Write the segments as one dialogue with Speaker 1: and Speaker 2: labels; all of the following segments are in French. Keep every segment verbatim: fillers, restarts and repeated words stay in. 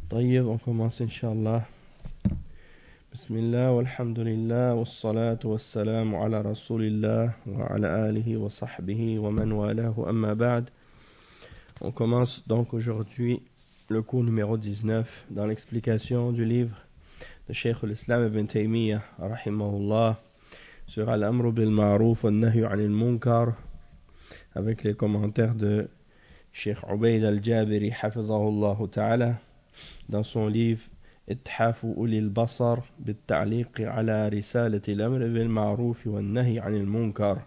Speaker 1: طيب on commence Inch'Allah. Bismillah, walhamdulillah, wassalatu wassalamu ala rasulillah, wa ala alihi wa sahbihi wa man walahu amma ba'd. On commence donc aujourd'hui le cours numéro dix-neuf dans l'explication du livre de Cheikh al-Islam ibn Taymiyyah, rahimahullah, sur Al-Amru bil Ma'ruf wa Nahyu anil Munkar, avec les commentaires de Cheikh Ubayd al-Jabiri, hafizahullah ta'ala, dans son livre إتحاف أولي البصر بالتعليق على رسالة الأمر بالمعروف والنهي عن المنكر.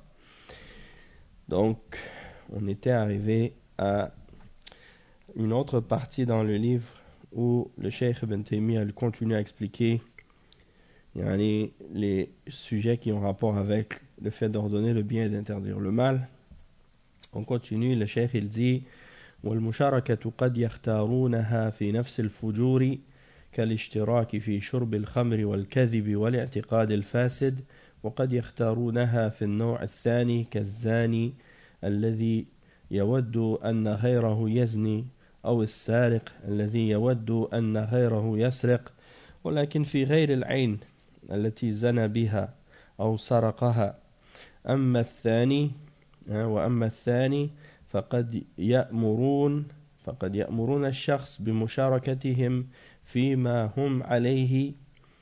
Speaker 1: Donc, on était arrivé à une autre partie dans le livre où le Cheikh Ibn Taymiyyah continue à expliquer yani, les sujets qui ont rapport avec le fait d'ordonner le bien et d'interdire le mal. On continue, le Cheikh il dit والمشاركة قد يختارونها في نفس الفجور كالاشتراك في شرب الخمر والكذب والاعتقاد الفاسد وقد يختارونها في النوع الثاني كالزاني الذي يود أن غيره يزني أو السارق الذي يود أن غيره يسرق ولكن في غير العين التي زنى بها أو سرقها أما الثاني وأما الثاني فقد يأمرون فقد يأمرون الشخص بمشاركتهم فيما هم عليه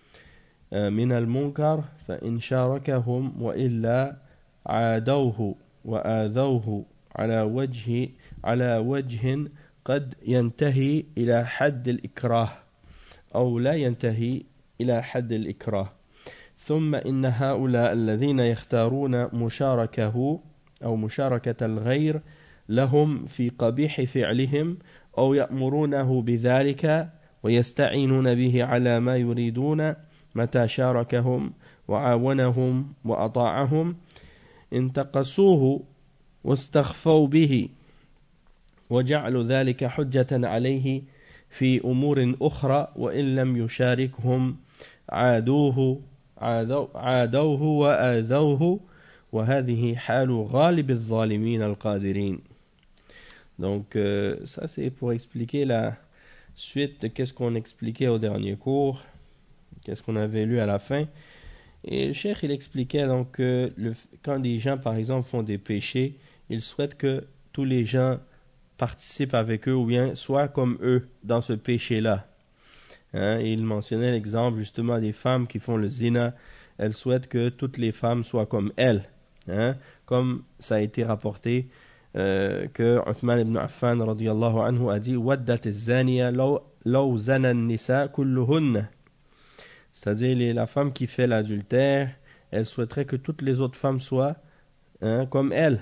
Speaker 1: من المنكر فإن شاركهم وإلا عادوه وآذوه على وجه على وجه قد ينتهي إلى حد الإكراه أو لا ينتهي إلى حد الإكراه ثم إن هؤلاء الذين يختارون مشاركه أو مشاركة الغير لهم في قبيح فعلهم أو يأمرونه بذلك ويستعينون به على ما يريدون متى شاركهم وعاونهم وأطاعهم انتقصوه واستخفوا به وجعلوا ذلك حجة عليه في أمور أخرى وإن لم يشاركهم عادوه عادوه وآذوه وهذه حال غالب الظالمين القادرين. Donc euh, ça c'est pour expliquer la suite de qu'est-ce qu'on expliquait au dernier cours, qu'est-ce qu'on avait lu à la fin. Et le cheikh il expliquait donc que le, quand des gens par exemple font des péchés, ils souhaitent que tous les gens participent avec eux ou bien soient comme eux dans ce péché-là. Hein, il mentionnait l'exemple justement des femmes qui font le zina, elles souhaitent que toutes les femmes soient comme elles, hein, comme ça a été rapporté. Euh, que Uthman ibn Affan radiyallahu anhu a dit waddat az-zaniya law law zana an-nisa kulluhunna, c'est-à-dire les, la femme qui fait l'adultère, elle souhaiterait que toutes les autres femmes soient hein, comme elle.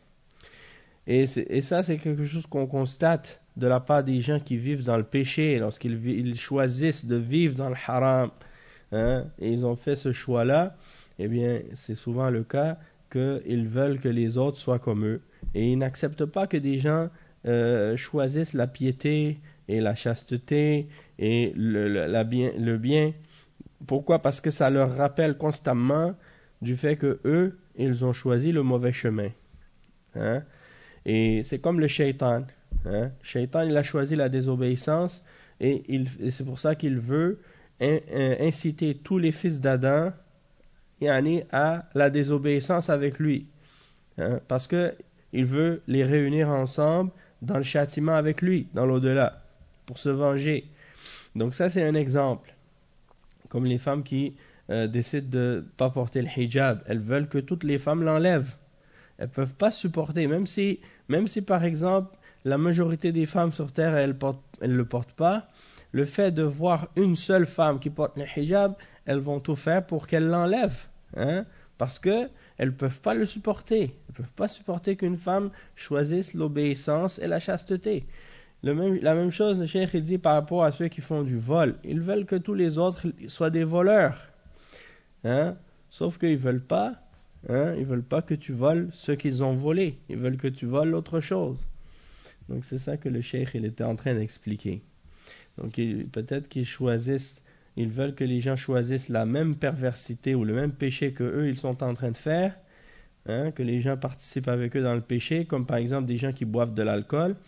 Speaker 1: Et, et ça c'est quelque chose qu'on constate de la part des gens qui vivent dans le péché lorsqu'ils ils choisissent de vivre dans le haram, hein, et ils ont fait ce choix-là. Eh bien c'est souvent le cas qu'ils veulent que les autres soient comme eux. Et ils n'acceptent pas que des gens euh, choisissent la piété et la chasteté et le, le, la bien, le bien. Pourquoi? Parce que ça leur rappelle constamment du fait que eux, ils ont choisi le mauvais chemin. Hein? Et c'est comme le shaitan. Hein? Le shaitan, il a choisi la désobéissance et, il, et c'est pour ça qu'il veut in, in, inciter tous les fils d'Adam yani, à la désobéissance avec lui. Hein? Parce que il veut les réunir ensemble dans le châtiment avec lui, dans l'au-delà, pour se venger. Donc ça, c'est un exemple. Comme les femmes qui euh, décident de ne pas porter le hijab, elles veulent que toutes les femmes l'enlèvent. Elles ne peuvent pas supporter, même si, même si par exemple, la majorité des femmes sur Terre, elles ne le portent pas, le fait de voir une seule femme qui porte le hijab, elles vont tout faire pour qu'elle l'enlève. Hein? Parce que elles ne peuvent pas le supporter. Elles ne peuvent pas supporter qu'une femme choisisse l'obéissance et la chasteté. Le même, la même chose, le cheikh dit par rapport à ceux qui font du vol. Ils veulent que tous les autres soient des voleurs. Hein? Sauf qu'ils ne veulent pas. Hein? Ils ne veulent pas que tu voles ce qu'ils ont volé. Ils veulent que tu voles autre chose. Donc c'est ça que le cheikh il était en train d'expliquer. Donc il, peut-être qu'ils choisissent... Ils veulent que les gens choisissent la même perversité ou le même péché que eux ils sont en train de faire, hein, que les gens participent avec eux dans le péché, comme par exemple des gens qui boivent de l'alcool.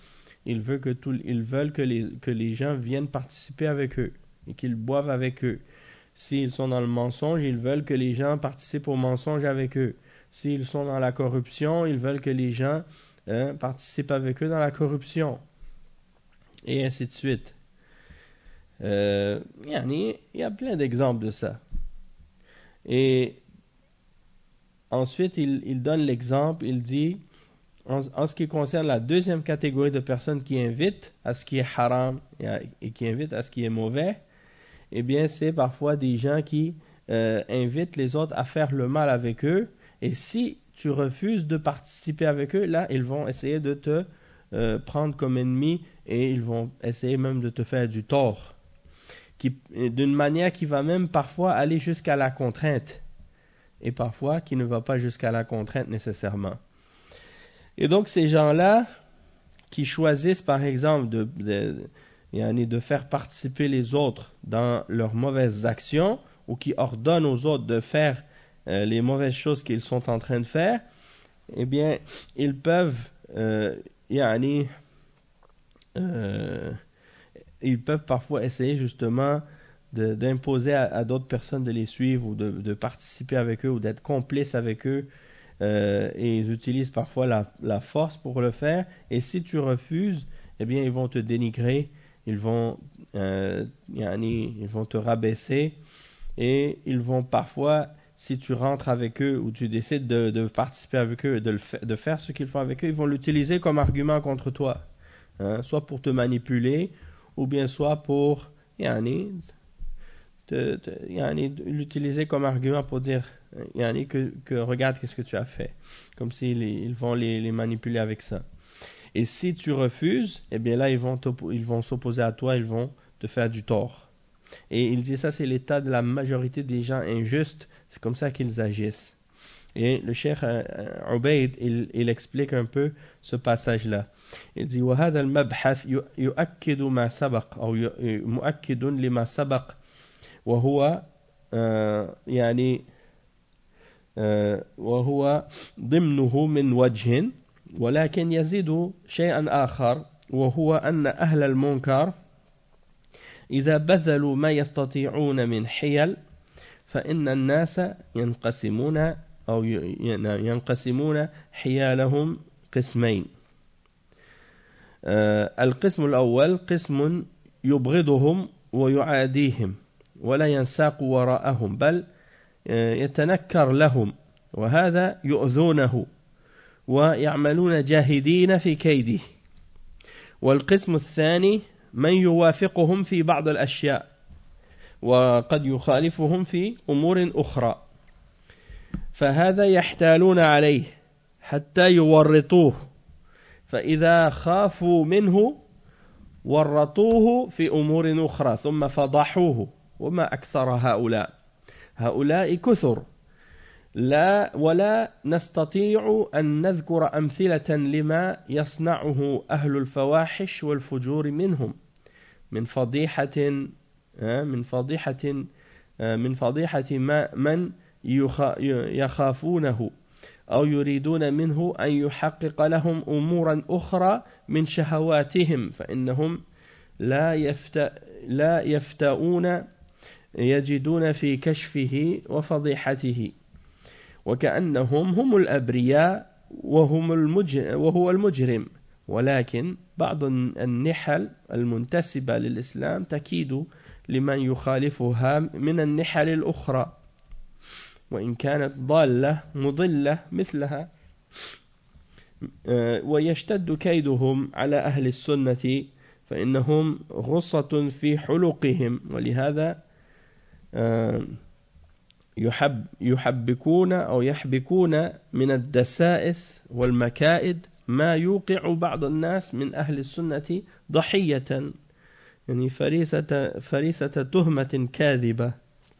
Speaker 1: ils veulent que, tout, ils veulent que, les, que les gens viennent participer avec eux et qu'ils boivent avec eux. S'ils sont dans le mensonge, ils veulent que les gens participent au mensonge avec eux. S'ils sont dans la corruption, ils veulent que les gens hein, participent avec eux dans la corruption. Et ainsi de suite. Euh, il y a plein d'exemples de ça. Et ensuite, il, il donne l'exemple, il dit, en, en ce qui concerne la deuxième catégorie de personnes qui invitent à ce qui est haram et, à, et qui invitent à ce qui est mauvais, eh bien, c'est parfois des gens qui euh, invitent les autres à faire le mal avec eux. Et si tu refuses de participer avec eux, là, ils vont essayer de te euh, prendre comme ennemi et ils vont essayer même de te faire du tort. Qui, d'une manière qui va même parfois aller jusqu'à la contrainte. Et parfois qui ne va pas jusqu'à la contrainte nécessairement. Et donc, ces gens-là qui choisissent, par exemple, de... de de faire participer les autres dans leurs mauvaises actions ou qui ordonnent aux autres de faire euh, les mauvaises choses qu'ils sont en train de faire, eh bien, ils peuvent euh, yani, euh, ils peuvent parfois essayer justement de, d'imposer à, à d'autres personnes de les suivre ou de, de participer avec eux ou d'être complices avec eux euh, et ils utilisent parfois la, la force pour le faire et si tu refuses, eh bien, ils vont te dénigrer. Ils vont, euh, yani, ils vont te rabaisser et ils vont parfois, si tu rentres avec eux ou tu décides de, de participer avec eux et de, le fa- de faire ce qu'ils font avec eux, ils vont l'utiliser comme argument contre toi. Hein, soit pour te manipuler ou bien soit pour yani, te, te, yani, l'utiliser comme argument pour dire yani, que, que regarde qu'est-ce que tu as fait. Comme s'ils ils vont les, les manipuler avec ça. Et si tu refuses, eh bien là, ils vont, ils vont s'opposer à toi, ils vont te faire du tort. Et il dit ça, c'est l'état de la majorité des gens injustes, c'est comme ça qu'ils agissent. Et le cheikh euh, Ubayd, il, il explique un peu ce passage-là. Il dit وهذا المبحث يؤكد ما سبق أو مؤكد لما سبق وهو يعني وهو ضمنه من وجه ولكن يزيد شيئا آخر وهو أن أهل المنكر إذا بذلوا ما يستطيعون من حيل فإن الناس ينقسمون أو ينقسمون حيالهم قسمين. القسم الأول قسم يبغضهم ويعاديهم ولا ينساق وراءهم بل يتنكر لهم وهذا يؤذونه ويعملون جاهدين في كيده. والقسم الثاني من يوافقهم في بعض الأشياء وقد يخالفهم في أمور أخرى فهذا يحتالون عليه حتى يورطوه فإذا خافوا منه ورطوه في أمور أخرى ثم فضحوه وما أكثر هؤلاء هؤلاء كثر لا ولا نستطيع أن نذكر أمثلة لما يصنعه أهل الفواحش والفجور منهم من فضيحة من فضيحة من فضيحة ما من يخافونه أو يريدون منه أن يحقق لهم أمورا أخرى من شهواتهم فإنهم لا يفت لا يفتؤون يجدون في كشفه وفضيحته وكأنهم هم الأبرياء وهم المجرم وهو المجرم ولكن بعض النحل المنتسبة للإسلام تكيد لمن يخالفها من النحل الأخرى وإن كانت ضالة مضلة مثلها ويشتد كيدهم على أهل السنة فإنهم غصة في حلقهم ولهذا يحب يحبكون أو يحبكون من الدسائس والمكائد ما يوقع بعض الناس من أهل السنة ضحية يعني فريسة, فريسة تهمة كاذبة.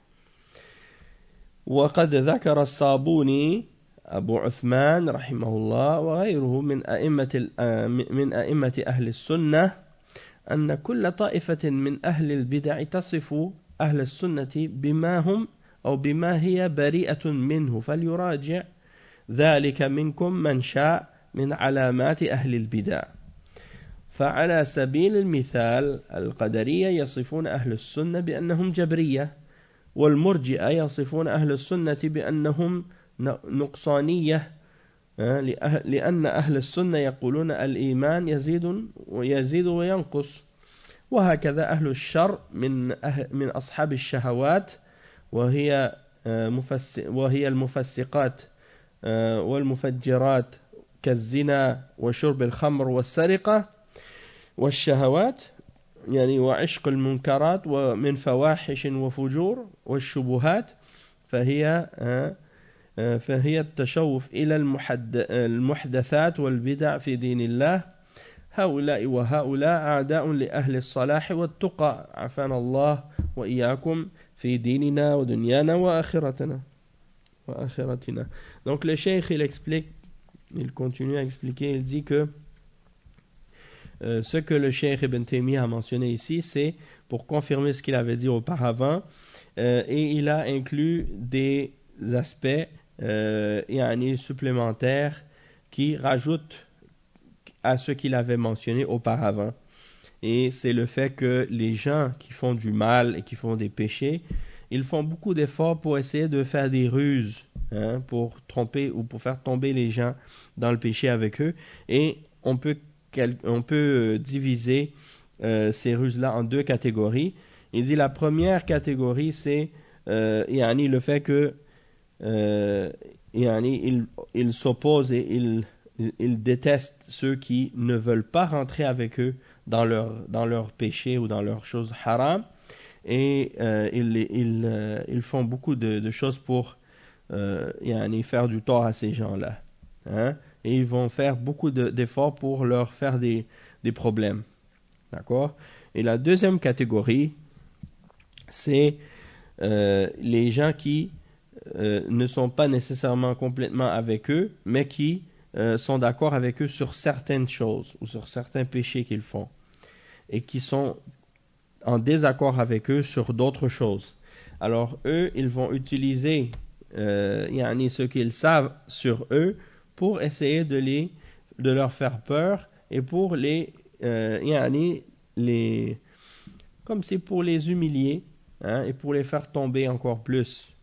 Speaker 1: وقد ذكر الصابوني أبو عثمان رحمه الله وغيره من أئمة من أئمة أهل السنة أن كل طائفة من أهل البدع تصف أهل السنة بما هم أو بما هي بريئة منه فليراجع ذلك منكم من شاء من علامات أهل البدع. فعلى سبيل المثال القدرية يصفون أهل السنة بأنهم جبرية، والمرجئة يصفون أهل السنة بأنهم نقصانية، لأن أهل السنة يقولون الإيمان يزيد ويزيد وينقص. وهكذا أهل الشر من أهل من أصحاب الشهوات وهي وهي المفسقات والمفجرات كالزنا وشرب الخمر والسرقة والشهوات يعني وعشق المنكرات ومن فواحش وفجور والشبهات، فهي فهي التشوف إلى المحدثات والبدع في دين الله. هؤلاء وهؤلاء أعداء لأهل الصلاح والتقى، عافانا الله وإياكم في ديننا ودنيانا وآخرتنا وآخرتنا. Donc le cheikh il explique, il continue à expliquer, il dit que euh, ce que le cheikh Ibn Taymiyyah a mentionné ici, c'est pour confirmer ce qu'il avait dit auparavant, euh, et il a inclus des aspects euh, yani, supplémentaires qui rajoutent à ce qu'il avait mentionné auparavant. Et c'est le fait que les gens qui font du mal et qui font des péchés, ils font beaucoup d'efforts pour essayer de faire des ruses, hein, pour tromper ou pour faire tomber les gens dans le péché avec eux. Et on peut, on peut diviser euh, ces ruses-là en deux catégories. Il dit la première catégorie, c'est euh, yani, le fait que euh, yani, il, il s'oppose et il Ils détestent ceux qui ne veulent pas rentrer avec eux dans leur, dans leur péché ou dans leurs choses haram. Et euh, ils, ils, euh, ils font beaucoup de, de choses pour euh, yani, faire du tort à ces gens-là. Hein? Et ils vont faire beaucoup de, d'efforts pour leur faire des, des problèmes. D'accord? Et la deuxième catégorie, c'est euh, les gens qui euh, ne sont pas nécessairement complètement avec eux, mais qui Euh, sont d'accord avec eux sur certaines choses ou sur certains péchés qu'ils font et qui sont en désaccord avec eux sur d'autres choses. Alors eux, ils vont utiliser euh, yani, ce qu'ils savent sur eux pour essayer de, les, de leur faire peur et pour les, euh, yani, les comme c'est pour les humilier, hein, et pour les faire tomber encore plus.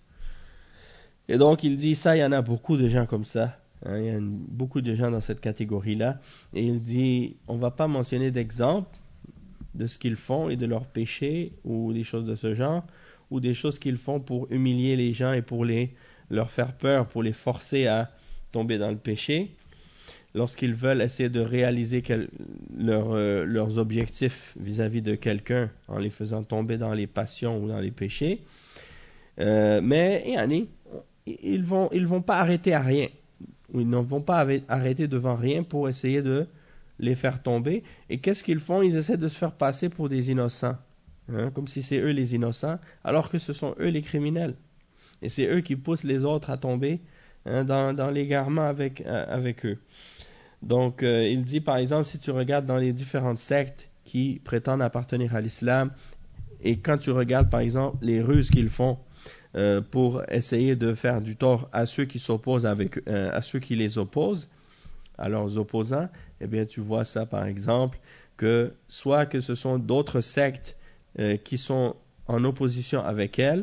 Speaker 1: Et donc il dit ça, il y en a beaucoup de gens comme ça. Hein, il y a une, beaucoup de gens dans cette catégorie-là. Et il dit, on ne va pas mentionner d'exemples de ce qu'ils font et de leurs péchés ou des choses de ce genre, ou des choses qu'ils font pour humilier les gens et pour les, leur faire peur, pour les forcer à tomber dans le péché, lorsqu'ils veulent essayer de réaliser quel, leur, euh, leurs objectifs vis-à-vis de quelqu'un en les faisant tomber dans les passions ou dans les péchés. Euh, mais yani, ils ne vont, ils vont pas arrêter à rien. Ils ne vont pas arrêter devant rien pour essayer de les faire tomber. Et qu'est-ce qu'ils font? Ils essaient de se faire passer pour des innocents, hein, comme si c'est eux les innocents, alors que ce sont eux les criminels. Et c'est eux qui poussent les autres à tomber, hein, dans, dans l'égarement avec, euh, avec eux. Donc, euh, il dit par exemple, si tu regardes dans les différentes sectes qui prétendent appartenir à l'islam, et quand tu regardes par exemple les ruses qu'ils font, Euh, pour essayer de faire du tort à ceux qui s'opposent avec euh, à ceux qui les opposent, à leurs opposants, eh bien tu vois ça par exemple que soit que ce sont d'autres sectes euh, qui sont en opposition avec elles,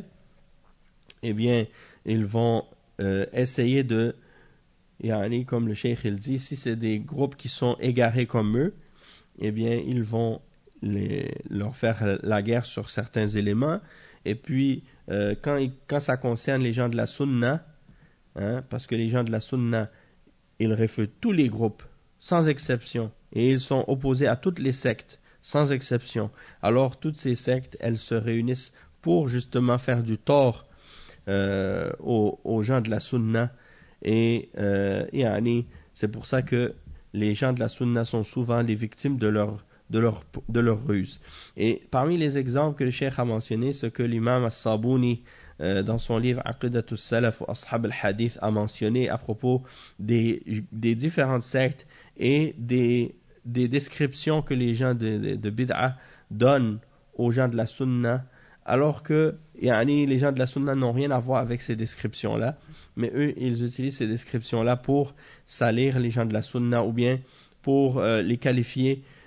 Speaker 1: eh bien ils vont euh, essayer de, yani, comme le cheikh il dit, si c'est des groupes qui sont égarés comme eux, eh bien ils vont les, leur faire la guerre sur certains éléments. Et puis, euh, quand, quand ça concerne les gens de la Sunna, hein, parce que les gens de la Sunna, ils réfutent tous les groupes, sans exception, et ils sont opposés à toutes les sectes, sans exception. Alors, toutes ces sectes, elles se réunissent pour justement faire du tort euh, aux, aux gens de la Sunna. Et, euh, yani, c'est pour ça que les gens de la Sunna sont souvent les victimes de leur de leur, de leur ruse. Et parmi les exemples que le cheikh a mentionné, ce que l'imam As-Sabuni euh, dans son livre Aqidatus Salaf wa Ashab al-Hadith a mentionné à propos des, des différentes sectes et des, des descriptions que les gens de, de, de Bid'a donnent aux gens de la Sunna, alors que yani, les gens de la Sunna n'ont rien à voir avec ces descriptions-là, mais eux, ils utilisent ces descriptions-là pour salir les gens de la Sunna ou bien pour euh, les qualifier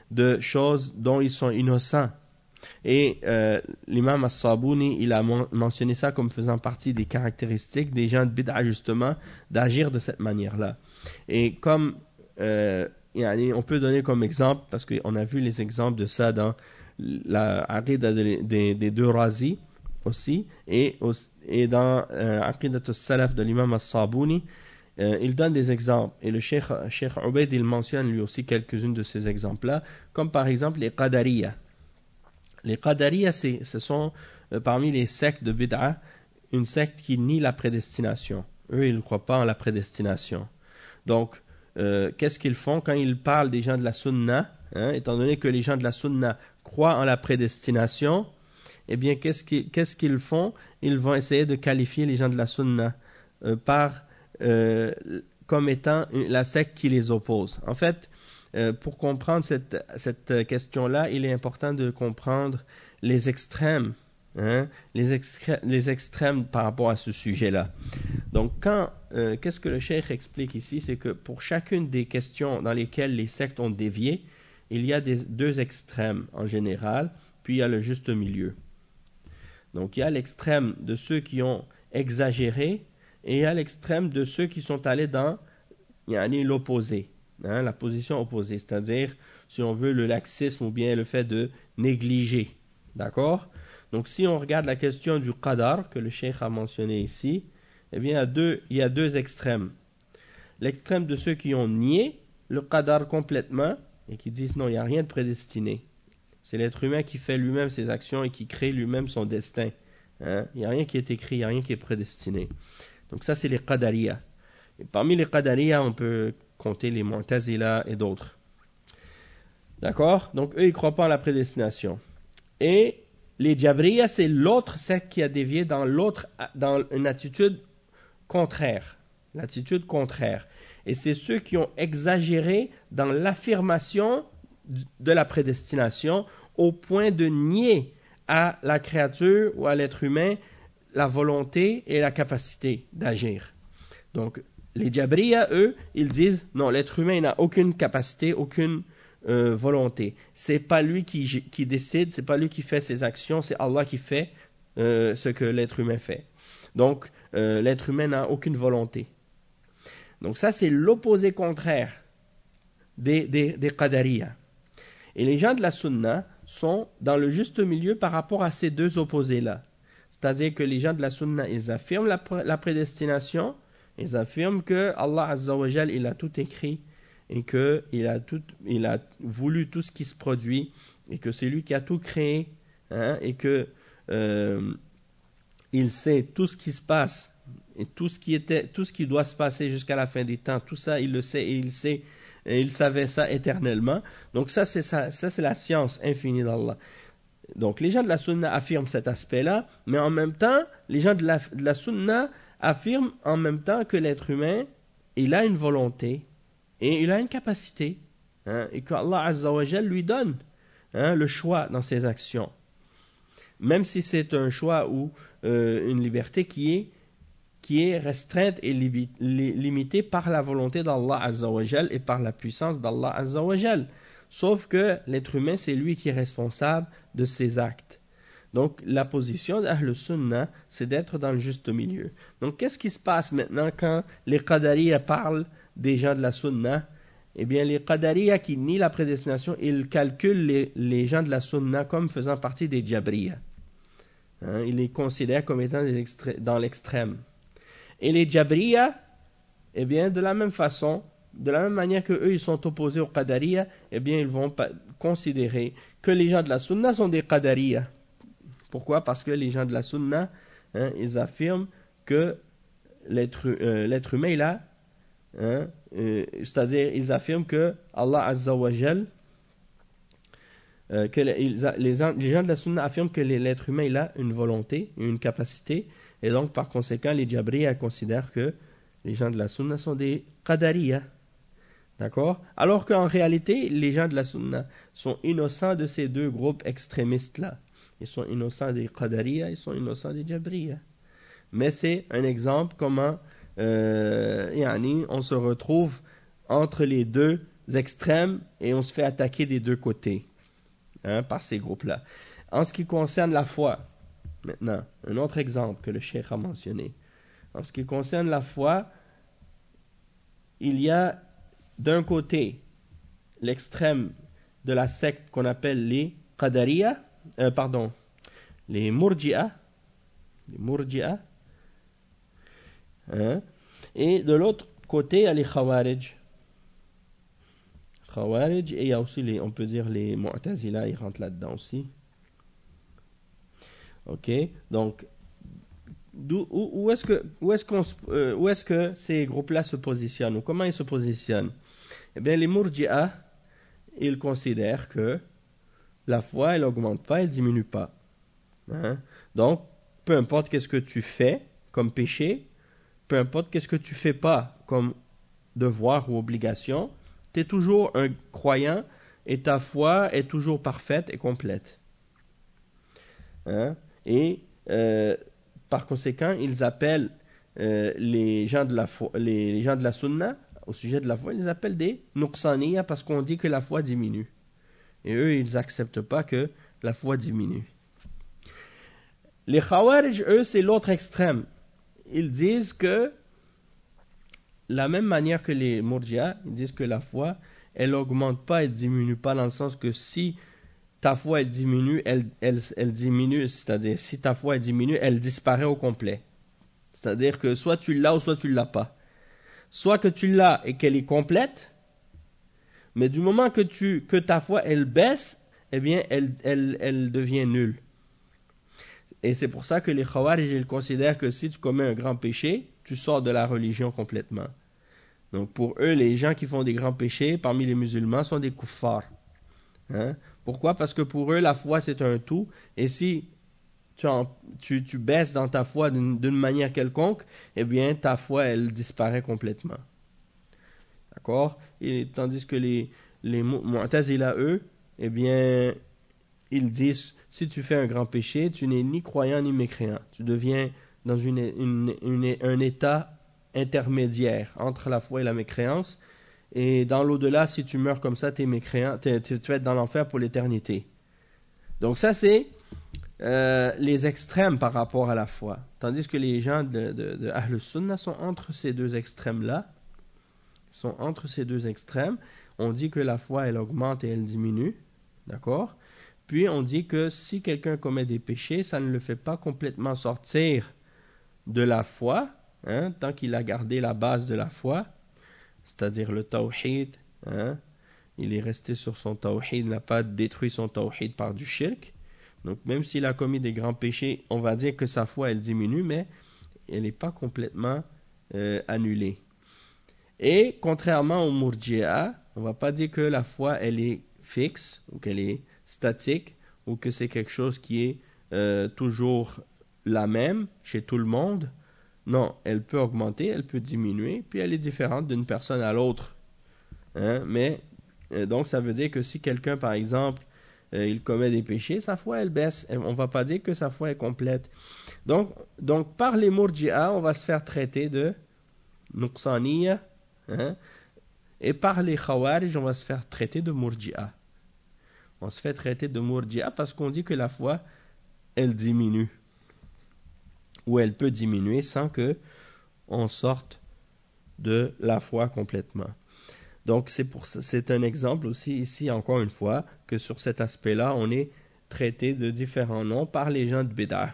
Speaker 1: de choses dont ils sont innocents. Et euh, l'imam As-Sabouni, il a mon- mentionné ça comme faisant partie des caractéristiques des gens de bid'a, justement, d'agir de cette manière-là. Et comme euh, on peut donner comme exemple, parce qu'on a vu les exemples de ça dans la Aqida des, des, des deux Razi aussi, et, et dans euh, Aqidat al-Salaf de l'imam As-Sabouni, euh, il donne des exemples. Et le Cheikh, Cheikh Ubaid, il mentionne lui aussi quelques-unes de ces exemples-là, comme par exemple les Qadariyah. Les Qadariya, c'est, ce sont euh, parmi les sectes de bid'a, une secte qui nie la prédestination. Eux, ils ne croient pas en la prédestination. Donc, euh, qu'est-ce qu'ils font quand ils parlent des gens de la sunna, hein, étant donné que les gens de la sunna croient en la prédestination, eh bien, qu'est-ce qu'ils, qu'est-ce qu'ils font? Ils vont essayer de qualifier les gens de la sunna euh, par, euh, comme étant la secte qui les oppose. En fait, Euh, pour comprendre cette, cette question-là, il est important de comprendre les extrêmes, hein, les, extré- les extrêmes par rapport à ce sujet-là. Donc, quand, euh, qu'est-ce que le cheikh explique ici? C'est que pour chacune des questions dans lesquelles les sectes ont dévié, il y a des, deux extrêmes en général, puis il y a le juste milieu. Donc, il y a l'extrême de ceux qui ont exagéré et il y a l'extrême de ceux qui sont allés dans yani, l'opposé. Hein, la position opposée, c'est-à-dire, si on veut, le laxisme ou bien le fait de négliger. D'accord? Donc, si on regarde la question du qadar, que le cheikh a mentionné ici, eh bien, il y a deux, il y a deux extrêmes. L'extrême de ceux qui ont nié le qadar complètement et qui disent non, il n'y a rien de prédestiné. C'est l'être humain qui fait lui-même ses actions et qui crée lui-même son destin. Hein? Il n'y a rien qui est écrit, il n'y a rien qui est prédestiné. Donc, ça, c'est les qadariyah. Et parmi les qadariyah, on peut compter les Mu'tazila et d'autres. D'accord? Donc, eux, ils ne croient pas en la prédestination. Et les Jabriya, c'est l'autre secte qui a dévié dans, l'autre, dans une attitude contraire. L'attitude contraire. Et c'est ceux qui ont exagéré dans l'affirmation de la prédestination au point de nier à la créature ou à l'être humain la volonté et la capacité d'agir. Donc, les Jabriya, eux, ils disent non, l'être humain n'a aucune capacité, aucune euh, volonté. C'est pas lui qui, qui décide, c'est pas lui qui fait ses actions, c'est Allah qui fait euh, ce que l'être humain fait. Donc, euh, l'être humain n'a aucune volonté. Donc, ça, c'est l'opposé contraire des, des, des Qadariya. Et les gens de la Sunna sont dans le juste milieu par rapport à ces deux opposés-là. C'est-à-dire que les gens de la Sunna, ils affirment la, la prédestination. Ils affirment que Allah Azza wa Jal, il a tout écrit et qu'il a, tout, il a voulu tout ce qui se produit et que c'est lui qui a tout créé, hein, et que euh, il sait tout ce qui se passe et tout ce qui était, tout ce qui doit se passer jusqu'à la fin des temps. Tout ça, il le sait et il sait, et il savait ça éternellement. Donc ça, c'est ça, ça c'est la science infinie d'Allah. Donc les gens de la Sunna affirment cet aspect-là, mais en même temps, les gens de la, de la Sunna affirme en même temps que l'être humain, il a une volonté et il a une capacité, hein, et que Allah Azza wa Jal lui donne, hein, le choix dans ses actions. Même si c'est un choix ou euh, une liberté qui est, qui est restreinte et li- li- limitée par la volonté d'Allah Azza wa Jal et par la puissance d'Allah Azza wa Jal. Sauf que l'être humain, c'est lui qui est responsable de ses actes. Donc, la position d'Ahl Sunnah, c'est d'être dans le juste milieu. Donc, qu'est-ce qui se passe maintenant quand les Qadariya parlent des gens de la Sunnah? Eh bien, les Qadariya qui nient la prédestination, ils calculent les, les gens de la Sunnah comme faisant partie des Jabriya. Hein, ils les considèrent comme étant des extré- dans l'extrême. Et les Jabriya, eh bien, de la même façon, de la même manière que eux, ils sont opposés aux Qadariya, eh bien, ils vont pa- considérer que les gens de la Sunnah sont des Qadariya. Pourquoi? Parce que les gens de la Sunna, hein, ils affirment que l'être, euh, l'être humain, il a, hein, euh, c'est-à-dire, ils affirment que Allah Azza wa Jal, euh, que les, ils, les, les gens de la Sunna affirment que l'être humain, il a une volonté, une capacité, et donc, par conséquent, les Jabriya considèrent que les gens de la Sunna sont des Qadariya. D'accord? Alors qu'en réalité, les gens de la Sunna sont innocents de ces deux groupes extrémistes-là. Ils sont innocents des Qadariya, ils sont innocents des Jabriya. Mais c'est un exemple comment euh, yani, on se retrouve entre les deux extrêmes et on se fait attaquer des deux côtés, hein, par ces groupes-là. En ce qui concerne la foi, maintenant, un autre exemple que le cheikh a mentionné. En ce qui concerne la foi, il y a d'un côté l'extrême de la secte qu'on appelle les Qadariya, euh, pardon, les Murji'a, les Murji'a, hein, et de l'autre côté, il y a les Khawarij. Khawarij, et il y a aussi, les, on peut dire, les Mu'tazila, ils rentrent là-dedans aussi. Ok, donc, d'où, où, où, est-ce que, où, est-ce qu'on, euh, où est-ce que ces groupes-là se positionnent, ou comment ils se positionnent? Eh bien, les Murji'a, ils considèrent que la foi, elle n'augmente pas, elle diminue pas. Hein? Donc, peu importe qu'est-ce que tu fais comme péché, peu importe qu'est-ce que tu fais pas comme devoir ou obligation, tu es toujours un croyant et ta foi est toujours parfaite et complète. Hein? Et euh, par conséquent, ils appellent euh, les gens de la foi, les, les gens de la sunna au sujet de la foi, ils les appellent des nuqsaniya parce qu'on dit que la foi diminue. Et eux, ils n'acceptent pas que la foi diminue. Les Khawarij, eux, c'est l'autre extrême. Ils disent que, la même manière que les Murji'a, ils disent que la foi, elle n'augmente pas, elle ne diminue pas, dans le sens que si ta foi elle diminue, elle, elle, elle diminue, c'est-à-dire si ta foi elle diminue, elle disparaît au complet. C'est-à-dire que soit tu l'as ou soit tu ne l'as pas. Soit que tu l'as et qu'elle est complète, mais du moment que, tu, que ta foi elle baisse, eh bien elle, elle, elle devient nulle. Et c'est pour ça que les Khawarij ils considèrent que si tu commets un grand péché, tu sors de la religion complètement. Donc pour eux, les gens qui font des grands péchés parmi les musulmans sont des kuffars. Hein? Pourquoi? Parce que pour eux, la foi c'est un tout. Et si tu, en, tu, tu baisses dans ta foi d'une, d'une manière quelconque, eh bien ta foi elle disparaît complètement. D'accord? Et tandis que les, les Mu'tazila, eux, eh bien, ils disent, si tu fais un grand péché, tu n'es ni croyant ni mécréant. Tu deviens dans une, une, une, un état intermédiaire entre la foi et la mécréance. Et dans l'au-delà, si tu meurs comme ça, tu es mécréant, t'es, t'es, tu vas être dans l'enfer pour l'éternité. Donc ça, c'est euh, les extrêmes par rapport à la foi. Tandis que les gens de, de, de Ahl Sunnah sont entre ces deux extrêmes-là. sont entre ces deux extrêmes. On dit que la foi, elle augmente et elle diminue. D'accord? Puis on dit que si quelqu'un commet des péchés, ça ne le fait pas complètement sortir de la foi, hein, tant qu'il a gardé la base de la foi, c'est-à-dire le tawhid, hein, il est resté sur son tawhid, il n'a pas détruit son tawhid par du shirk. Donc même s'il a commis des grands péchés, on va dire que sa foi, elle diminue, mais elle n'est pas complètement euh, annulée. Et contrairement au Murji'a, on ne va pas dire que la foi, elle est fixe, ou qu'elle est statique, ou que c'est quelque chose qui est euh, toujours la même chez tout le monde. Non, elle peut augmenter, elle peut diminuer, puis elle est différente d'une personne à l'autre. Hein? Mais, euh, donc ça veut dire que si quelqu'un, par exemple, euh, il commet des péchés, sa foi, elle baisse. On ne va pas dire que sa foi est complète. Donc, donc par les Murji'a, on va se faire traiter de Nuqsaniya, hein? Et par les Khawarij, on va se faire traiter de Murji'a. On se fait traiter de Murji'a parce qu'on dit que la foi, elle diminue. Ou elle peut diminuer sans que on sorte de la foi complètement. Donc c'est, pour, c'est un exemple aussi ici, encore une fois, que sur cet aspect-là, on est traité de différents noms par les gens de Bid'ah.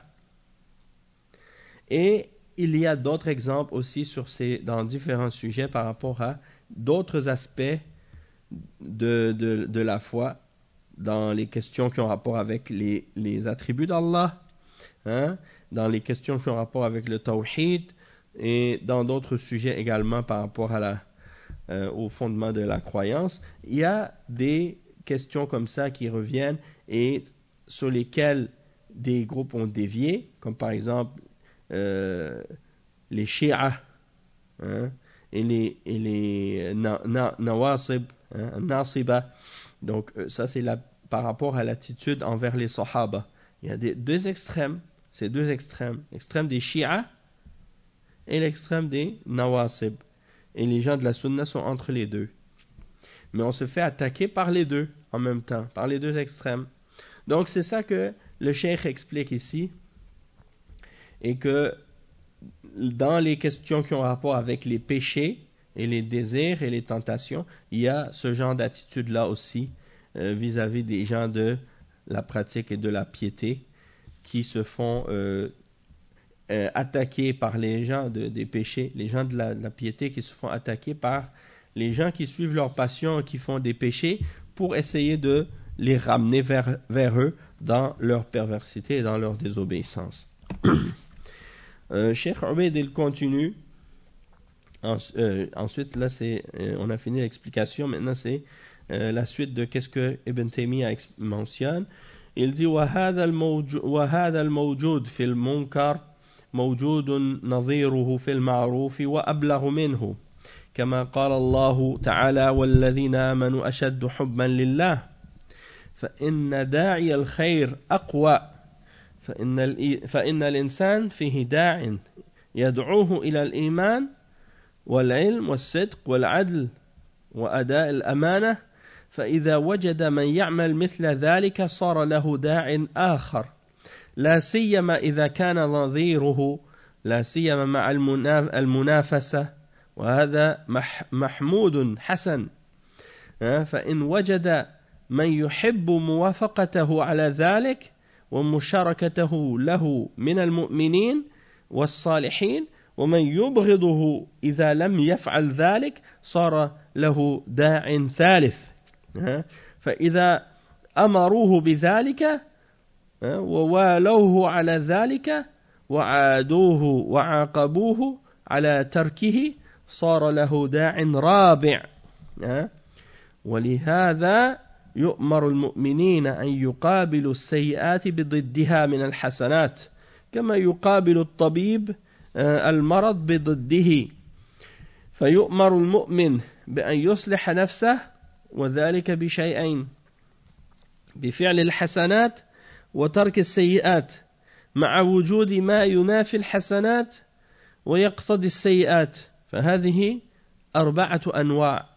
Speaker 1: Et il y a d'autres exemples aussi sur ces, dans différents sujets par rapport à d'autres aspects de, de, de la foi, dans les questions qui ont rapport avec les, les attributs d'Allah, hein, dans les questions qui ont rapport avec le tawhid, et dans d'autres sujets également par rapport à la, euh, au fondement de la croyance. Il y a des questions comme ça qui reviennent et sur lesquelles des groupes ont dévié, comme par exemple euh, les Shia, hein, et les, et les na, na, Nawasib, hein, Nasiba. Donc ça c'est la, par rapport à l'attitude envers les Sahaba. Il y a des, deux extrêmes, c'est deux extrêmes, l'extrême des Shia et l'extrême des Nawasib. Et les gens de la Sunna sont entre les deux. mais on se fait attaquer par les deux en même temps, par les deux extrêmes. Donc c'est ça que le cheikh explique ici, et que dans les questions qui ont rapport avec les péchés et les désirs et les tentations, il y a ce genre d'attitude-là aussi euh, vis-à-vis des gens de la pratique et de la piété qui se font euh, euh, attaquer par les gens de, des péchés, les gens de la, de la piété qui se font attaquer par les gens qui suivent leur passion et qui font des péchés pour essayer de les ramener vers, vers eux dans leur perversité et dans leur désobéissance. euh, Cheikh Ubaid, il continue. En, euh, ensuite, là, c'est, euh, on a fini l'explication. Maintenant, c'est euh, la suite de qu'est-ce que Ibn Taymiyyah mentionne. Il dit وهذا الموجود وهذا الموجود في المنكر موجود نظيره في المعروف وأبلغ منه كما قال الله تعالى والذين آمنوا أشد حبا لله فإن داعي الخير أقوى فإن فإن الإنسان فيه داع يدعوه إلى الإيمان والعلم والصدق والعدل وأداء الأمانة فإذا وجد من يعمل مثل ذلك صار له داع آخر لا سيما إذا كان نظيره لا سيما مع المنافسة وهذا محمود حسن فإن وجد من يحب موافقته على ذلك ومشاركته له من المؤمنين والصالحين ومن يبغضه إذا لم يفعل ذلك صار له داع ثالث فإذا أمروه بذلك ووالوه على ذلك وعادوه وعاقبوه على تركه صار له داع رابع ولهذا يؤمر المؤمنين أن يقابلوا السيئات بضدها من الحسنات كما يقابل الطبيب المرض بضده فيؤمر المؤمن بأن يصلح نفسه وذلك بشيئين بفعل الحسنات وترك السيئات مع وجود ما ينافي الحسنات ويقتضي السيئات فهذه أربعة أنواع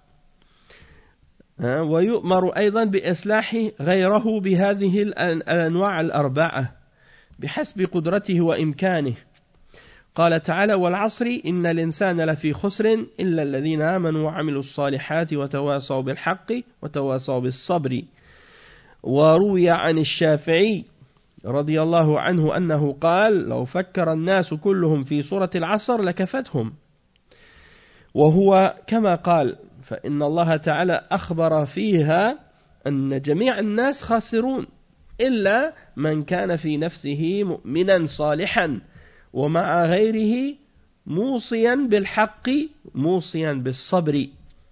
Speaker 1: ويؤمر أيضا بإصلاح غيره بهذه الأنواع الأربعة بحسب قدرته وإمكانه قال تعالى والعصر إن الإنسان لفي خسر إلا الذين آمنوا وعملوا الصالحات وتواصوا بالحق وتواصوا بالصبر وروي عن الشافعي رضي الله عنه أنه قال لو فكر الناس كلهم في سورة العصر لكفتهم وهو كما قال فإن الله تعالى أخبر فيها أن جميع الناس خاسرون إلا من كان في نفسه مؤمنا صالحا ومع غيره موصيا بالحق موصيا بالصبر.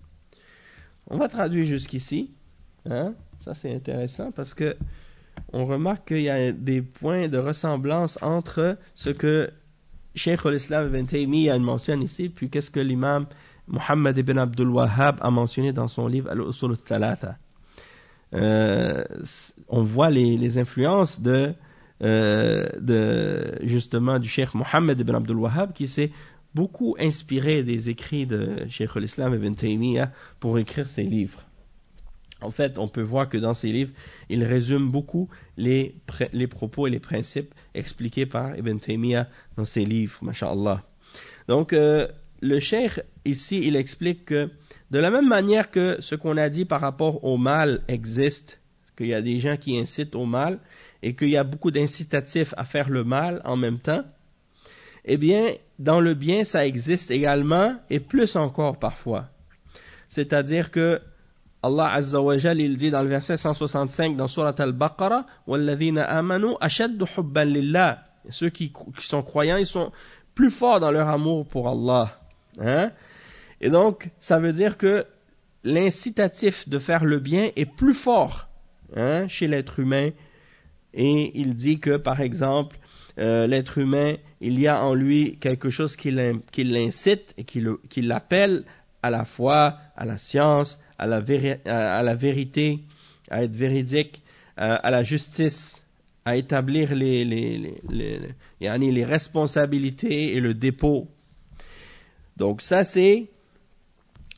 Speaker 1: On va traduire jusqu'ici. Hein? Ça c'est intéressant parce que on remarque qu'il y a des points de ressemblance entre ce que Cheikh al-Islam ibn Taymiyyah mentionne ici, puis qu'est-ce que l'imam Muhammad ibn Abdul Wahhab a mentionné dans son livre Al-Usul al-Thalatha. Euh, on voit les, les influences de, euh, de justement du Cheikh Muhammad ibn Abdul Wahhab qui s'est beaucoup inspiré des écrits de Cheikh al-Islam ibn Taymiyyah pour écrire ses livres. En fait, on peut voir que dans ses livres, il résume beaucoup les, les propos et les principes expliqués par Ibn Taymiyyah dans ses livres, masha'Allah. Donc, euh, le cheikh, ici, il explique que de la même manière que ce qu'on a dit par rapport au mal existe, qu'il y a des gens qui incitent au mal et qu'il y a beaucoup d'incitatifs à faire le mal en même temps, eh bien, dans le bien, ça existe également et plus encore parfois. C'est-à-dire que Allah Azza wa Jal, il dit dans le verset cent soixante-cinq dans Surat Al-Baqarah وَالَّذِينَ آمَنُوا أَشَدُّ حُبًّا لِلَّهِ. Ceux qui, qui sont croyants, ils sont plus forts dans leur amour pour Allah. Hein? Et donc, ça veut dire que l'incitatif de faire le bien est plus fort hein, chez l'être humain. Et il dit que, par exemple, euh, l'être humain, il y a en lui quelque chose qui l'incite et qui, le, qui l'appelle à la foi, à la science, à la, véri- à la vérité, à être véridique, à la justice, à établir les, les, les, les, les, les responsabilités et le dépôt. Donc ça c'est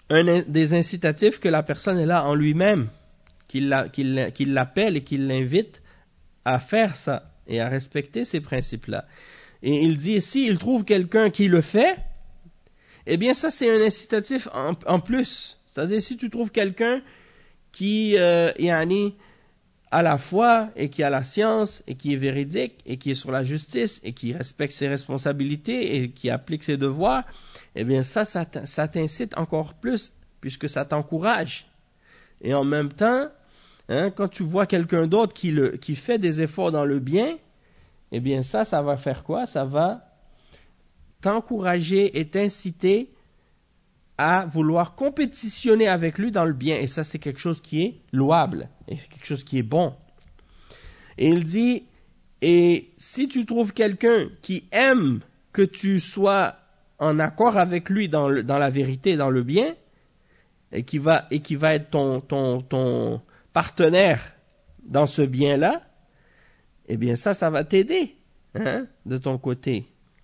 Speaker 1: un des incitatifs que la personne est là en lui-même, qu'il la, qu'il, qu'il l'appelle et qu'il l'invite à faire ça et à respecter ces principes-là. Et il dit, si il trouve quelqu'un qui le fait, eh bien ça c'est un incitatif en, en plus. C'est-à-dire si tu trouves quelqu'un qui euh, yani, a la foi et qui a la science et qui est véridique et qui est sur la justice et qui respecte ses responsabilités et qui applique ses devoirs, eh bien ça, ça, ça t'incite encore plus puisque ça t'encourage. Et en même temps, hein, quand tu vois quelqu'un d'autre qui, le, qui fait des efforts dans le bien, eh bien ça, ça va faire quoi? Ça va t'encourager et t'inciter à vouloir compétitionner avec lui dans le bien. Et ça, c'est quelque chose qui est louable, et quelque chose qui est bon. Et il dit, et si tu trouves quelqu'un qui aime que tu sois en accord avec lui dans, le, dans la vérité, dans le bien, et qui va, et qui va être ton, ton, ton partenaire dans ce bien-là, eh bien ça, ça va t'aider, hein, de ton côté.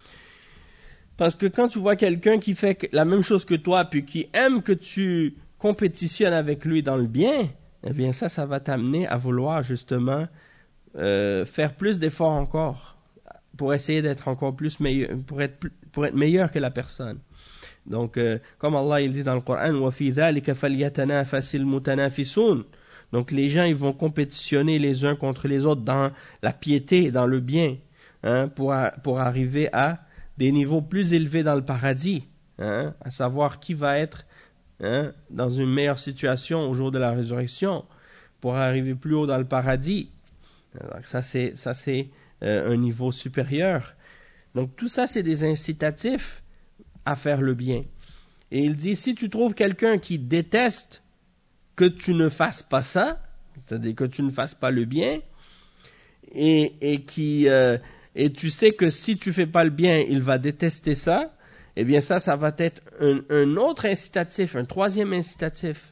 Speaker 1: Parce que quand tu vois quelqu'un qui fait la même chose que toi, puis qui aime que tu compétitionnes avec lui dans le bien, eh bien ça, ça va t'amener à vouloir justement euh, faire plus d'efforts encore pour essayer d'être encore plus meilleur, pour être, pour être meilleur que la personne. Donc, euh, comme Allah il dit dans le Coran, وَفِي ذَلِكَ فَلْيَتَنَافَسِ الْمُتَنَافِسُونَ. Donc les gens ils vont compétitionner les uns contre les autres dans la piété, dans le bien, hein, pour, a, pour arriver à des niveaux plus élevés dans le paradis, hein, à savoir qui va être hein, dans une meilleure situation au jour de la résurrection pour arriver plus haut dans le paradis. Donc ça c'est, ça, c'est euh, un niveau supérieur. Donc tout ça c'est des incitatifs à faire le bien. Et il dit, si tu trouves quelqu'un qui déteste que tu ne fasses pas ça, c'est-à-dire que tu ne fasses pas le bien, et, et qui... Euh, et tu sais que si tu fais pas le bien, il va détester ça, eh bien ça, ça va être un, un autre incitatif, un troisième incitatif.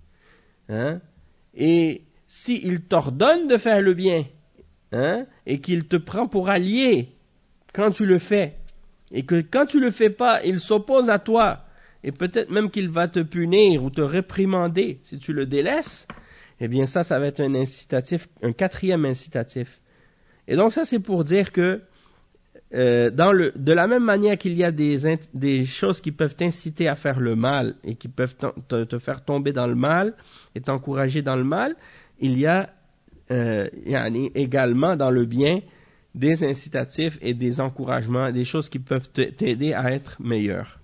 Speaker 1: Hein? Et s'il t'ordonne de faire le bien, hein, et qu'il te prend pour allié quand tu le fais, et que quand tu le fais pas, il s'oppose à toi, et peut-être même qu'il va te punir ou te réprimander si tu le délaisses, eh bien ça, ça va être un incitatif, un quatrième incitatif. Et donc ça, c'est pour dire que euh, dans le, de la même manière qu'il y a des, des choses qui peuvent t'inciter à faire le mal et qui peuvent te, te faire tomber dans le mal et t'encourager dans le mal, il y a euh, également dans le bien des incitatifs et des encouragements, des choses qui peuvent t'aider à être meilleur.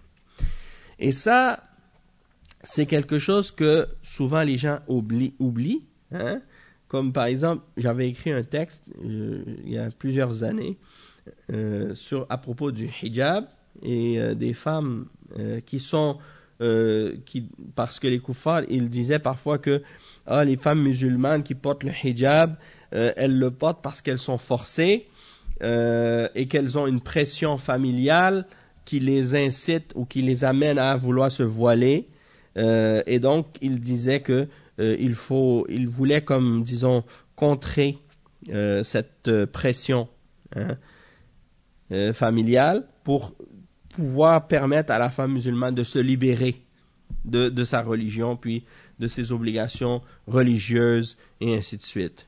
Speaker 1: Et ça, c'est quelque chose que souvent les gens oublient, oublient, hein? Comme par exemple, j'avais écrit un texte euh, il y a plusieurs années euh, sur, à propos du hijab et euh, des femmes euh, qui sont, euh, qui, parce que les kuffars, ils disaient parfois que ah, les femmes musulmanes qui portent le hijab, euh, elles le portent parce qu'elles sont forcées euh, et qu'elles ont une pression familiale qui les incite ou qui les amène à vouloir se voiler. Euh, et donc, ils disaient que Euh, il faut, il voulait comme disons contrer euh, cette euh, pression hein, euh, familiale pour pouvoir permettre à la femme musulmane de se libérer de, de sa religion puis de ses obligations religieuses et ainsi de suite.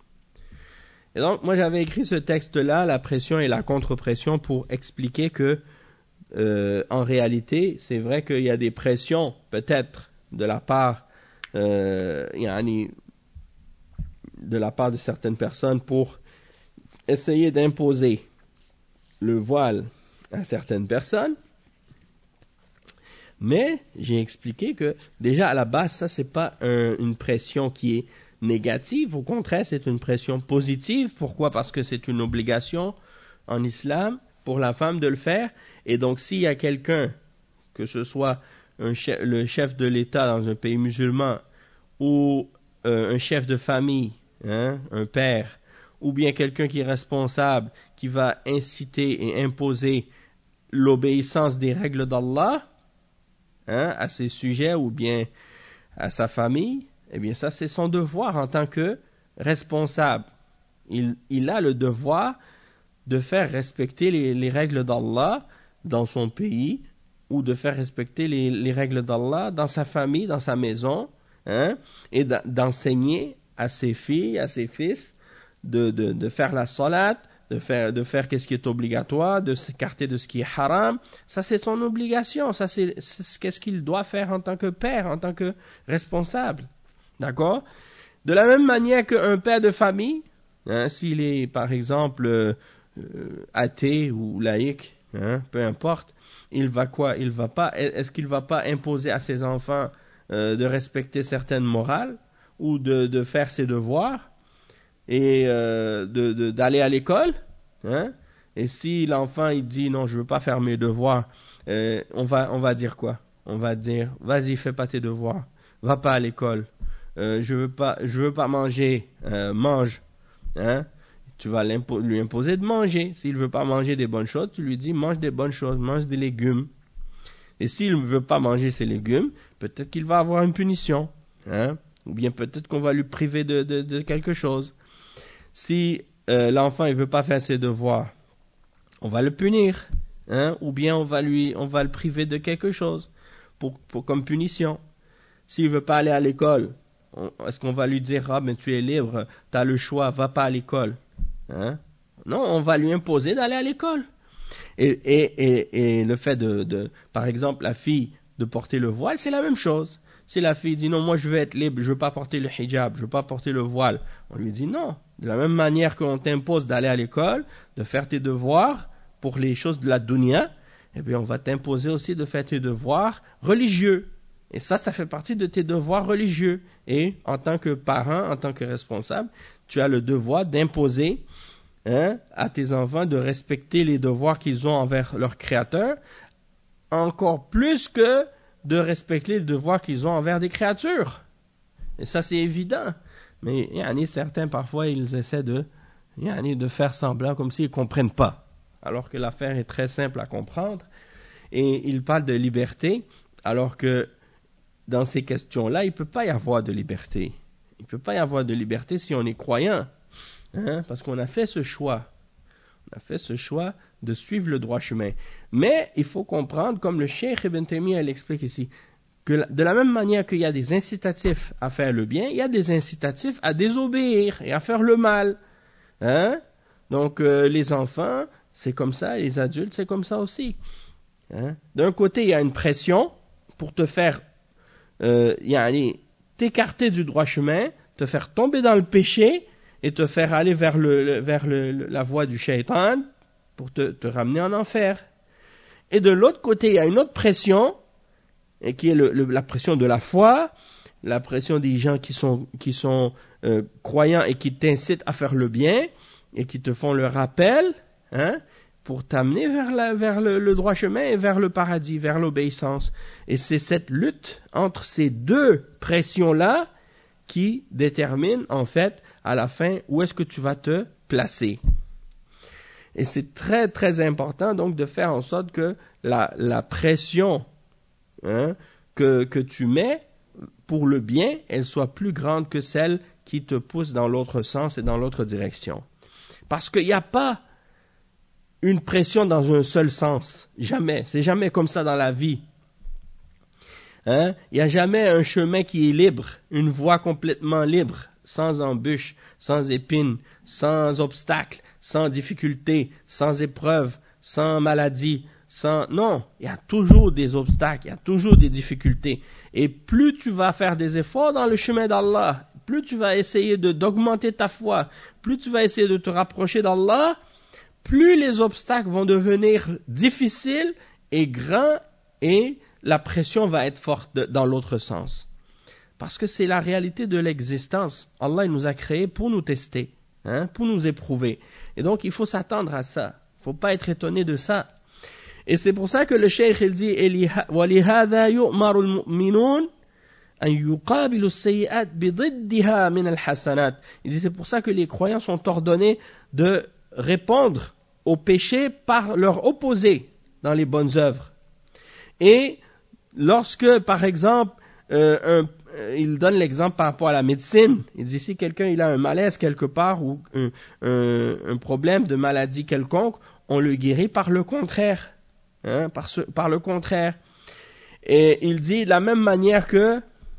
Speaker 1: Et donc moi j'avais écrit ce texte-là, la pression et la contre-pression, pour expliquer que euh, en réalité c'est vrai qu'il y a des pressions peut-être de la part Euh, yani, de la part de certaines personnes pour essayer d'imposer le voile à certaines personnes, mais j'ai expliqué que déjà à la base ça c'est pas un, une pression qui est négative, au contraire c'est une pression positive. Pourquoi? Parce que c'est une obligation en islam pour la femme de le faire, et donc s'il y a quelqu'un, que ce soit un chef, le chef de l'État dans un pays musulman, ou euh, un chef de famille, hein, un père, ou bien quelqu'un qui est responsable, qui va inciter et imposer l'obéissance des règles d'Allah hein, à ses sujets ou bien à sa famille, eh bien ça c'est son devoir en tant que responsable. Il, il a le devoir de faire respecter les, les règles d'Allah dans son pays ou de faire respecter les, les règles d'Allah dans sa famille, dans sa maison, hein, et d'enseigner à ses filles, à ses fils, de, de, de faire la salat, de faire, de faire qu'est-ce qui est obligatoire, de s'écarter de ce qui est haram. Ça, c'est son obligation. Ça, c'est, c'est qu'est-ce qu'il doit faire en tant que père, en tant que responsable. D'accord? De la même manière qu'un père de famille, hein, s'il est, par exemple, euh, euh, athée ou laïque, hein, peu importe, il va quoi? Il va pas, est-ce qu'il va pas imposer à ses enfants euh, de respecter certaines morales ou de, de faire ses devoirs et euh, de, de, d'aller à l'école, hein? Et si l'enfant il dit non, je veux pas faire mes devoirs, euh, on va on va dire quoi? On va dire vas-y, fais pas tes devoirs, va pas à l'école, euh, je veux pas je veux pas manger, euh, mange, hein? Tu vas lui imposer de manger. S'il veut pas manger des bonnes choses, tu lui dis mange des bonnes choses, mange des légumes. Et s'il ne veut pas manger ces légumes, peut-être qu'il va avoir une punition, hein? Ou bien peut-être qu'on va lui priver de, de, de quelque chose. Si euh, l'enfant il veut pas faire ses devoirs, on va le punir, hein? Ou bien on va lui, on va le priver de quelque chose pour, pour comme punition. S'il veut pas aller à l'école, on, est-ce qu'on va lui dire ah mais tu es libre, tu as le choix, va pas à l'école, hein? Non, on va lui imposer d'aller à l'école. Et, et, et, et le fait de, de, par exemple, la fille de porter le voile, c'est la même chose. Si la fille dit non, moi je veux être libre, je veux pas porter le hijab, je veux pas porter le voile, on lui dit non. De la même manière qu'on t'impose d'aller à l'école, de faire tes devoirs pour les choses de la dunya, eh bien on va t'imposer aussi de faire tes devoirs religieux. Et ça, ça fait partie de tes devoirs religieux. Et en tant que parent, en tant que responsable, tu as le devoir d'imposer, hein, à tes enfants de respecter les devoirs qu'ils ont envers leur créateur, encore plus que de respecter les devoirs qu'ils ont envers des créatures. Et ça, c'est évident. Mais yani, certains, parfois, ils essaient de, yani, de faire semblant comme s'ils ne comprennent pas. Alors que l'affaire est très simple à comprendre. Et ils parlent de liberté, alors que dans ces questions-là, il ne peut pas y avoir de liberté. Il ne peut pas y avoir de liberté si on est croyant. Hein, parce qu'on a fait ce choix. On a fait ce choix de suivre le droit chemin. Mais il faut comprendre, comme le Cheikh Ibn Taymiyyah l'explique ici, que de la même manière qu'il y a des incitatifs à faire le bien, il y a des incitatifs à désobéir et à faire le mal. Hein? Donc euh, les enfants, c'est comme ça, les adultes, c'est comme ça aussi. Hein? D'un côté, il y a une pression pour te faire euh, yani, t'écarter du droit chemin, te faire tomber dans le péché et te faire aller vers, le, le, vers le, la voie du shaitan pour te, te ramener en enfer. Et de l'autre côté, il y a une autre pression, et qui est le, le, la pression de la foi, la pression des gens qui sont, qui sont euh, croyants et qui t'incitent à faire le bien, et qui te font le rappel, hein, pour t'amener vers, la, vers le, le droit chemin et vers le paradis, vers l'obéissance. Et c'est cette lutte entre ces deux pressions-là qui détermine, en fait, à la fin, où est-ce que tu vas te placer. Et c'est très, très important, donc, de faire en sorte que la, la pression, hein, que, que tu mets pour le bien, elle soit plus grande que celle qui te pousse dans l'autre sens et dans l'autre direction. Parce qu'il n'y a pas une pression dans un seul sens. Jamais. C'est jamais comme ça dans la vie. Hein? Il n'y a jamais un chemin qui est libre, une voie complètement libre, sans embûches, sans épines, sans obstacles, sans difficultés, sans épreuves, sans maladie, sans... Non, il y a toujours des obstacles, il y a toujours des difficultés. Et plus tu vas faire des efforts dans le chemin d'Allah, plus tu vas essayer de, d'augmenter ta foi, plus tu vas essayer de te rapprocher d'Allah, plus les obstacles vont devenir difficiles et grands et la pression va être forte de, dans l'autre sens. Parce que c'est la réalité de l'existence. Allah il nous a créés pour nous tester, hein, pour nous éprouver. Et donc il faut s'attendre à ça. Il ne faut pas être étonné de ça. Et c'est pour ça que le cheikh il dit وَلِهَذَا يُؤْمَرُ الْمُؤْمِنُونَ أَنْ يُقَابِلُوا السَّيِّئَاتِ بِضِدِّهَا مِنَ الْحَسَنَاتِ. Il dit c'est pour ça que les croyants sont ordonnés de répondre aux péchés par leur opposé dans les bonnes œuvres. Et lorsque, par exemple, euh, un, euh, il donne l'exemple par rapport à la médecine, il dit si quelqu'un il a un malaise quelque part ou un, un, un problème de maladie quelconque, on le guérit par le contraire. Hein, par, ce, par le contraire. Et il dit de la même manière que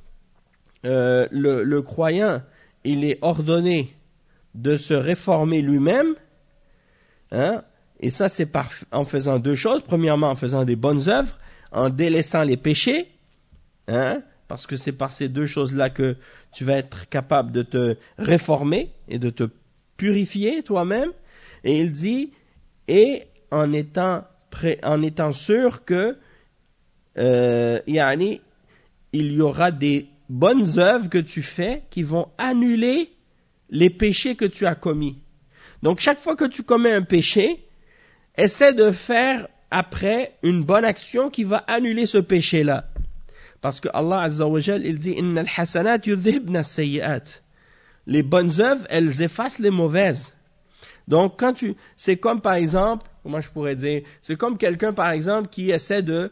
Speaker 1: euh, le, le croyant, il est ordonné de se réformer lui-même, hein, et ça c'est par, en faisant deux choses. Premièrement, en faisant des bonnes œuvres, en délaissant les péchés, hein, parce que c'est par ces deux choses-là que tu vas être capable de te réformer et de te purifier toi-même. Et il dit, et en étant prêt, en étant sûr que euh, yani, il y aura des bonnes œuvres que tu fais qui vont annuler les péchés que tu as commis. Donc chaque fois que tu commets un péché, essaie de faire après une bonne action qui va annuler ce péché-là. Parce que Allah Azza wa Jal, il dit « Inna al-hasanat yudhibna as-sayyi'at » Les bonnes œuvres, elles effacent les mauvaises. Donc quand tu... C'est comme par exemple, comment je pourrais dire, c'est comme quelqu'un par exemple qui essaie de...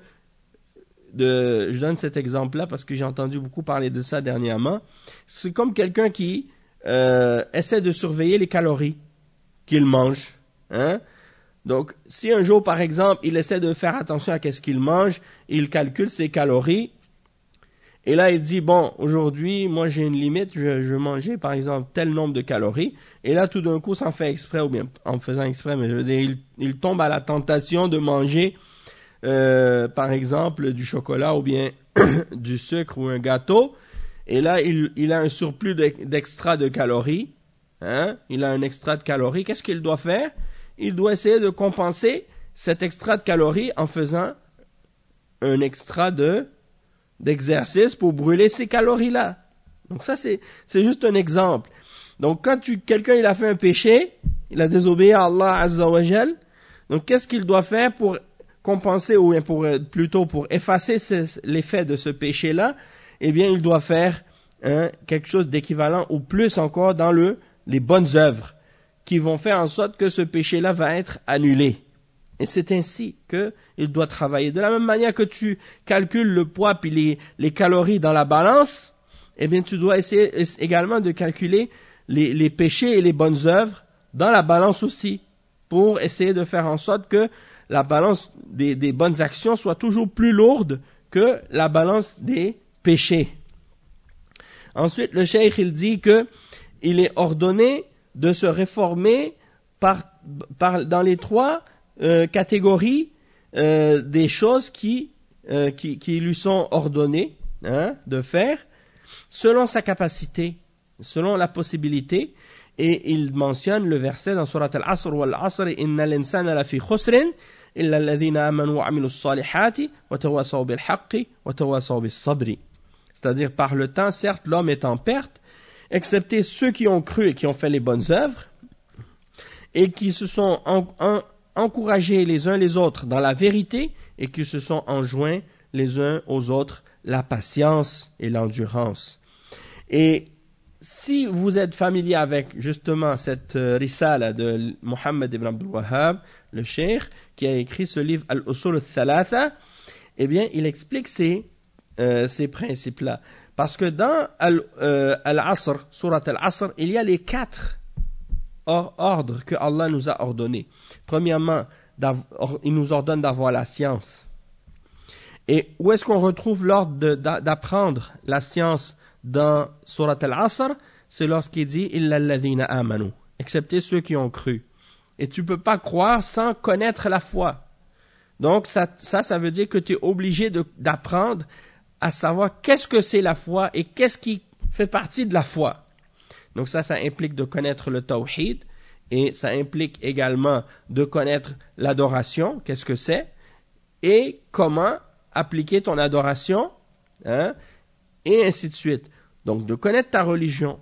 Speaker 1: de je donne cet exemple-là parce que j'ai entendu beaucoup parler de ça dernièrement. C'est comme quelqu'un qui euh, essaie de surveiller les calories qu'il mange. Hein? Donc, si un jour, par exemple, il essaie de faire attention à ce qu'il mange, il calcule ses calories, et là, il dit, bon, aujourd'hui, moi, j'ai une limite, je, je vais manger, par exemple, tel nombre de calories, et là, tout d'un coup, sans faire exprès, ou bien en faisant exprès, mais je veux dire, il, il tombe à la tentation de manger, euh, par exemple, du chocolat, ou bien du sucre, ou un gâteau, et là, il, il a un surplus d'extra de calories, hein, il a un extra de calories, qu'est-ce qu'il doit faire? Il doit essayer de compenser cet extra de calories en faisant un extra de d'exercice pour brûler ces calories-là. Donc ça, c'est c'est juste un exemple. Donc quand tu quelqu'un il a fait un péché, il a désobéi à Allah Azza wa Jal, donc qu'est-ce qu'il doit faire pour compenser, ou pour plutôt pour effacer ce, l'effet de ce péché-là? Eh bien, il doit faire hein, quelque chose d'équivalent ou plus encore dans le les bonnes œuvres, qui vont faire en sorte que ce péché-là va être annulé. Et c'est ainsi qu'il doit travailler. De la même manière que tu calcules le poids puis les, les calories dans la balance, eh bien tu dois essayer également de calculer les, les péchés et les bonnes œuvres dans la balance aussi, pour essayer de faire en sorte que la balance des, des bonnes actions soit toujours plus lourde que la balance des péchés. Ensuite, le cheikh il dit que il est ordonné de se réformer par, par, dans les trois euh, catégories euh, des choses qui, euh, qui, qui lui sont ordonnées hein, de faire, selon sa capacité, selon la possibilité. Et il mentionne le verset dans Surat Al-Asr, وَالْعَصْرِ إِنَّ الْإِنسَانَ لَفِي خُسْرٍ إِلَّا الَّذِينَ آمَنُوا وَعَمِلُوا الصَّالِحَاتِ وَتَوَاصَوْا بِالْحَقِّ وَتَوَاصَوْا بِالصَّبْرِ. C'est-à-dire, par le temps, certes, l'homme est en perte, excepté ceux qui ont cru et qui ont fait les bonnes œuvres, et qui se sont en, en, encouragés les uns les autres dans la vérité, et qui se sont enjoints les uns aux autres la patience et l'endurance. Et si vous êtes familier avec justement cette euh, risala de Mohammed ibn Abdul Wahhab, le cheikh, qui a écrit ce livre Al-Usul al-Thalatha, eh bien, il explique ces, euh, ces principes-là. Parce que dans Al, euh, Al-Asr, Surat Al-Asr, il y a les quatre or- ordres que Allah nous a ordonnés. Premièrement, il nous ordonne d'avoir la science. Et où est-ce qu'on retrouve l'ordre de, d'apprendre la science dans Surat Al-Asr? C'est lorsqu'il dit « Illa alladhina amanu » excepté ceux qui ont cru. Et tu ne peux pas croire sans connaître la foi. Donc ça, ça, ça veut dire que tu es obligé de, d'apprendre à savoir qu'est-ce que c'est la foi et qu'est-ce qui fait partie de la foi. Donc ça, ça implique de connaître le tawhid, et ça implique également de connaître l'adoration, qu'est-ce que c'est, et comment appliquer ton adoration, hein, et ainsi de suite. Donc de connaître ta religion.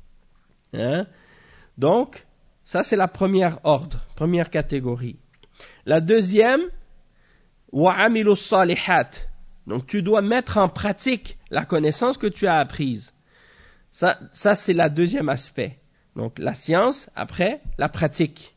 Speaker 1: Hein. Donc, ça c'est la première ordre, première catégorie. La deuxième, وَعَمِلُوا الصَّالِحَاتِ. Donc, tu dois mettre en pratique la connaissance que tu as apprise. Ça, ça c'est le deuxième aspect. Donc, la science, après, la pratique.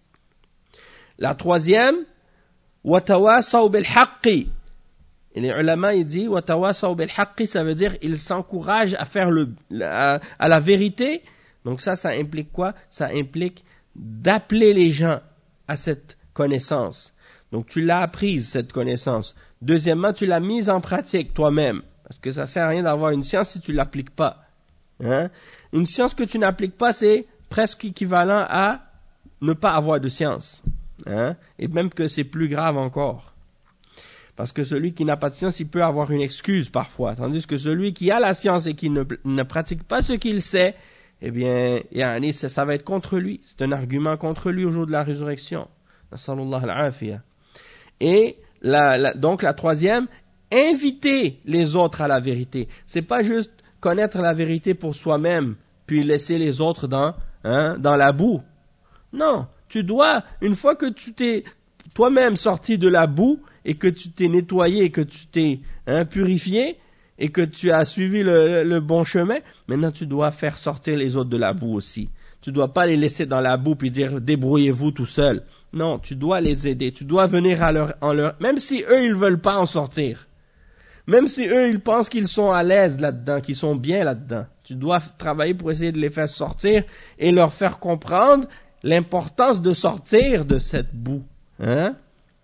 Speaker 1: La troisième, وَتَوَاصَوْا بِالْحَقِّ. Et les ulama, ils disent, وَتَوَاصَوْا بِالْحَقِّ, ça veut dire, ils s'encouragent à faire le, à, à la vérité. Donc, ça, ça implique quoi? Ça implique d'appeler les gens à cette connaissance. Donc tu l'as apprise, cette connaissance. Deuxièmement, tu l'as mise en pratique toi-même. Parce que ça sert à rien d'avoir une science si tu ne l'appliques pas. Hein? Une science que tu n'appliques pas, c'est presque équivalent à ne pas avoir de science. Hein? Et même que c'est plus grave encore. Parce que celui qui n'a pas de science, il peut avoir une excuse parfois. Tandis que celui qui a la science et qui ne, ne pratique pas ce qu'il sait, eh bien, yani, ça, ça va être contre lui. C'est un argument contre lui au jour de la résurrection. Nasallallahu al-afiyah. Et la, la, donc la troisième, inviter les autres à la vérité. C'est pas juste connaître la vérité pour soi-même, puis laisser les autres dans, hein, dans la boue. Non, tu dois, une fois que tu t'es toi-même sorti de la boue, et que tu t'es nettoyé, que tu t'es hein, purifié, et que tu as suivi le, le bon chemin, maintenant tu dois faire sortir les autres de la boue aussi. Tu ne dois pas les laisser dans la boue puis dire débrouillez-vous tout seul. Non, tu dois les aider. Tu dois venir à leur, en leur, même si eux ils veulent pas en sortir, même si eux ils pensent qu'ils sont à l'aise là-dedans, qu'ils sont bien là-dedans. Tu dois travailler pour essayer de les faire sortir et leur faire comprendre l'importance de sortir de cette boue. Hein?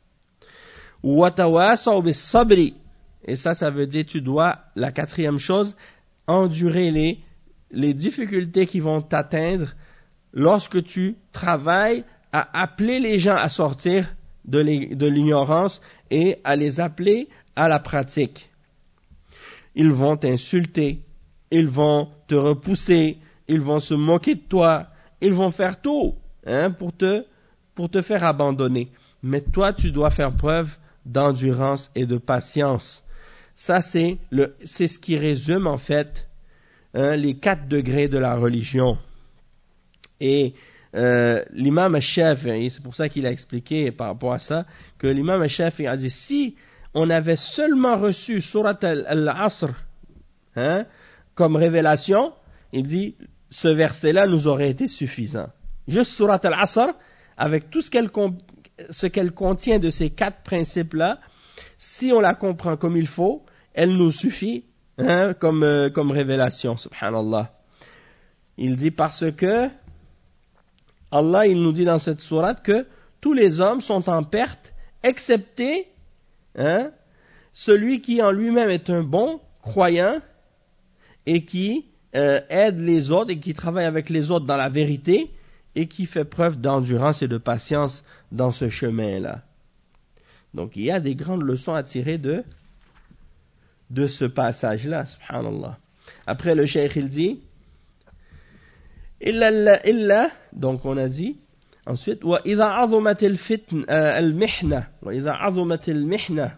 Speaker 1: Watawasaw bis-sabri. Et ça, ça veut dire tu dois, la quatrième chose, endurer les, les difficultés qui vont t'atteindre lorsque tu travailles à appeler les gens à sortir de, les, de l'ignorance et à les appeler à la pratique. Ils vont t'insulter, ils vont te repousser, ils vont se moquer de toi, ils vont faire tout hein, pour, te, pour te faire abandonner. Mais toi, tu dois faire preuve d'endurance et de patience. Ça, c'est, le, c'est ce qui résume en fait hein, les quatre degrés de la religion. Et euh, l'imam al-Shafi'i, c'est pour ça qu'il a expliqué par rapport à ça, que l'imam al-Shafi'i a dit, si on avait seulement reçu Surat al-Asr hein, comme révélation, il dit, ce verset-là nous aurait été suffisant. Juste Surat al-Asr, avec tout ce qu'elle, ce qu'elle contient de ces quatre principes-là, si on la comprend comme il faut, elle nous suffit hein, comme, euh, comme révélation, subhanallah. Il dit parce que Allah, il nous dit dans cette sourate que tous les hommes sont en perte, excepté hein, celui qui en lui-même est un bon croyant et qui euh, aide les autres et qui travaille avec les autres dans la vérité et qui fait preuve d'endurance et de patience dans ce chemin-là. Donc il y a des grandes leçons à tirer de, de ce passage-là, subhanallah. Après le cheikh il dit illa illa, donc on a dit ensuite wa idha azumat al-fitn al-mihna wa idha azumat al-mihna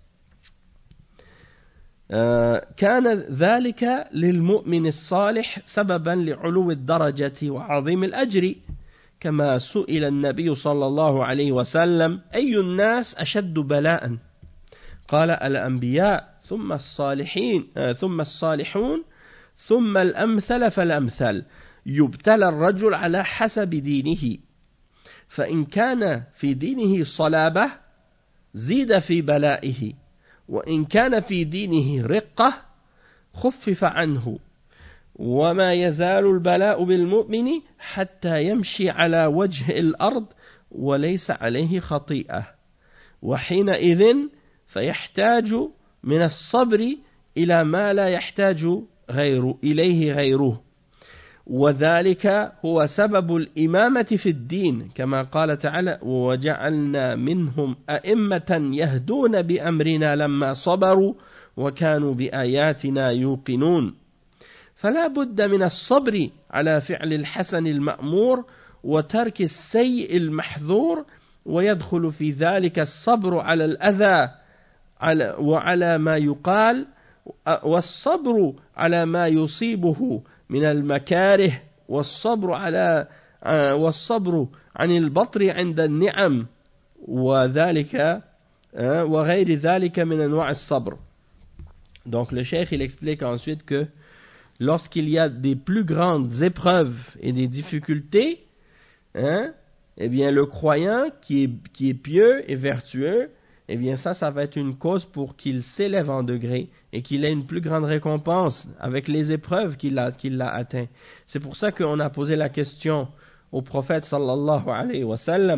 Speaker 1: كان ذلك للمؤمن الصالح سببا لعلو الدرجة وعظيم الأجر كما سئل النبي صلى الله عليه وسلم أي الناس أشد بلاء قال الأنبياء ثم الصالحين ثم الصالحون ثم الأمثل فالأمثل يبتلى الرجل على حسب دينه فإن كان في دينه صلابة زيد في بلائه وإن كان في دينه رقة خفف عنه وما يزال البلاء بالمؤمن حتى يمشي على وجه الأرض وليس عليه خطيئة وحينئذ فيحتاج من الصبر إلى ما لا يحتاج غير إليه غيره وذلك هو سبب الإمامة في الدين كما قال تعالى وجعلنا منهم أئمة يهدون بأمرنا لما صبروا وكانوا بآياتنا يوقنون فلا بد من الصبر على فعل الحسن المأمور وترك السيء المحذور ويدخل في ذلك الصبر على الأذى على وعلى ما يقال والصبر على ما يصيبه من المكاره والصبر على والصبر عن البطر عند النعم وذلك وغير ذلك من أنواع الصبر. Donc le cheikh il explique ensuite que lorsqu'il y a des plus grandes épreuves et des difficultés, hein, eh bien le croyant qui est, qui est pieux et vertueux, eh bien ça, ça va être une cause pour qu'il s'élève en degré et qu'il ait une plus grande récompense avec les épreuves qu'il a, qu'il a atteint. C'est pour ça qu'on a posé la question au prophète sallallahu alayhi wa sallam,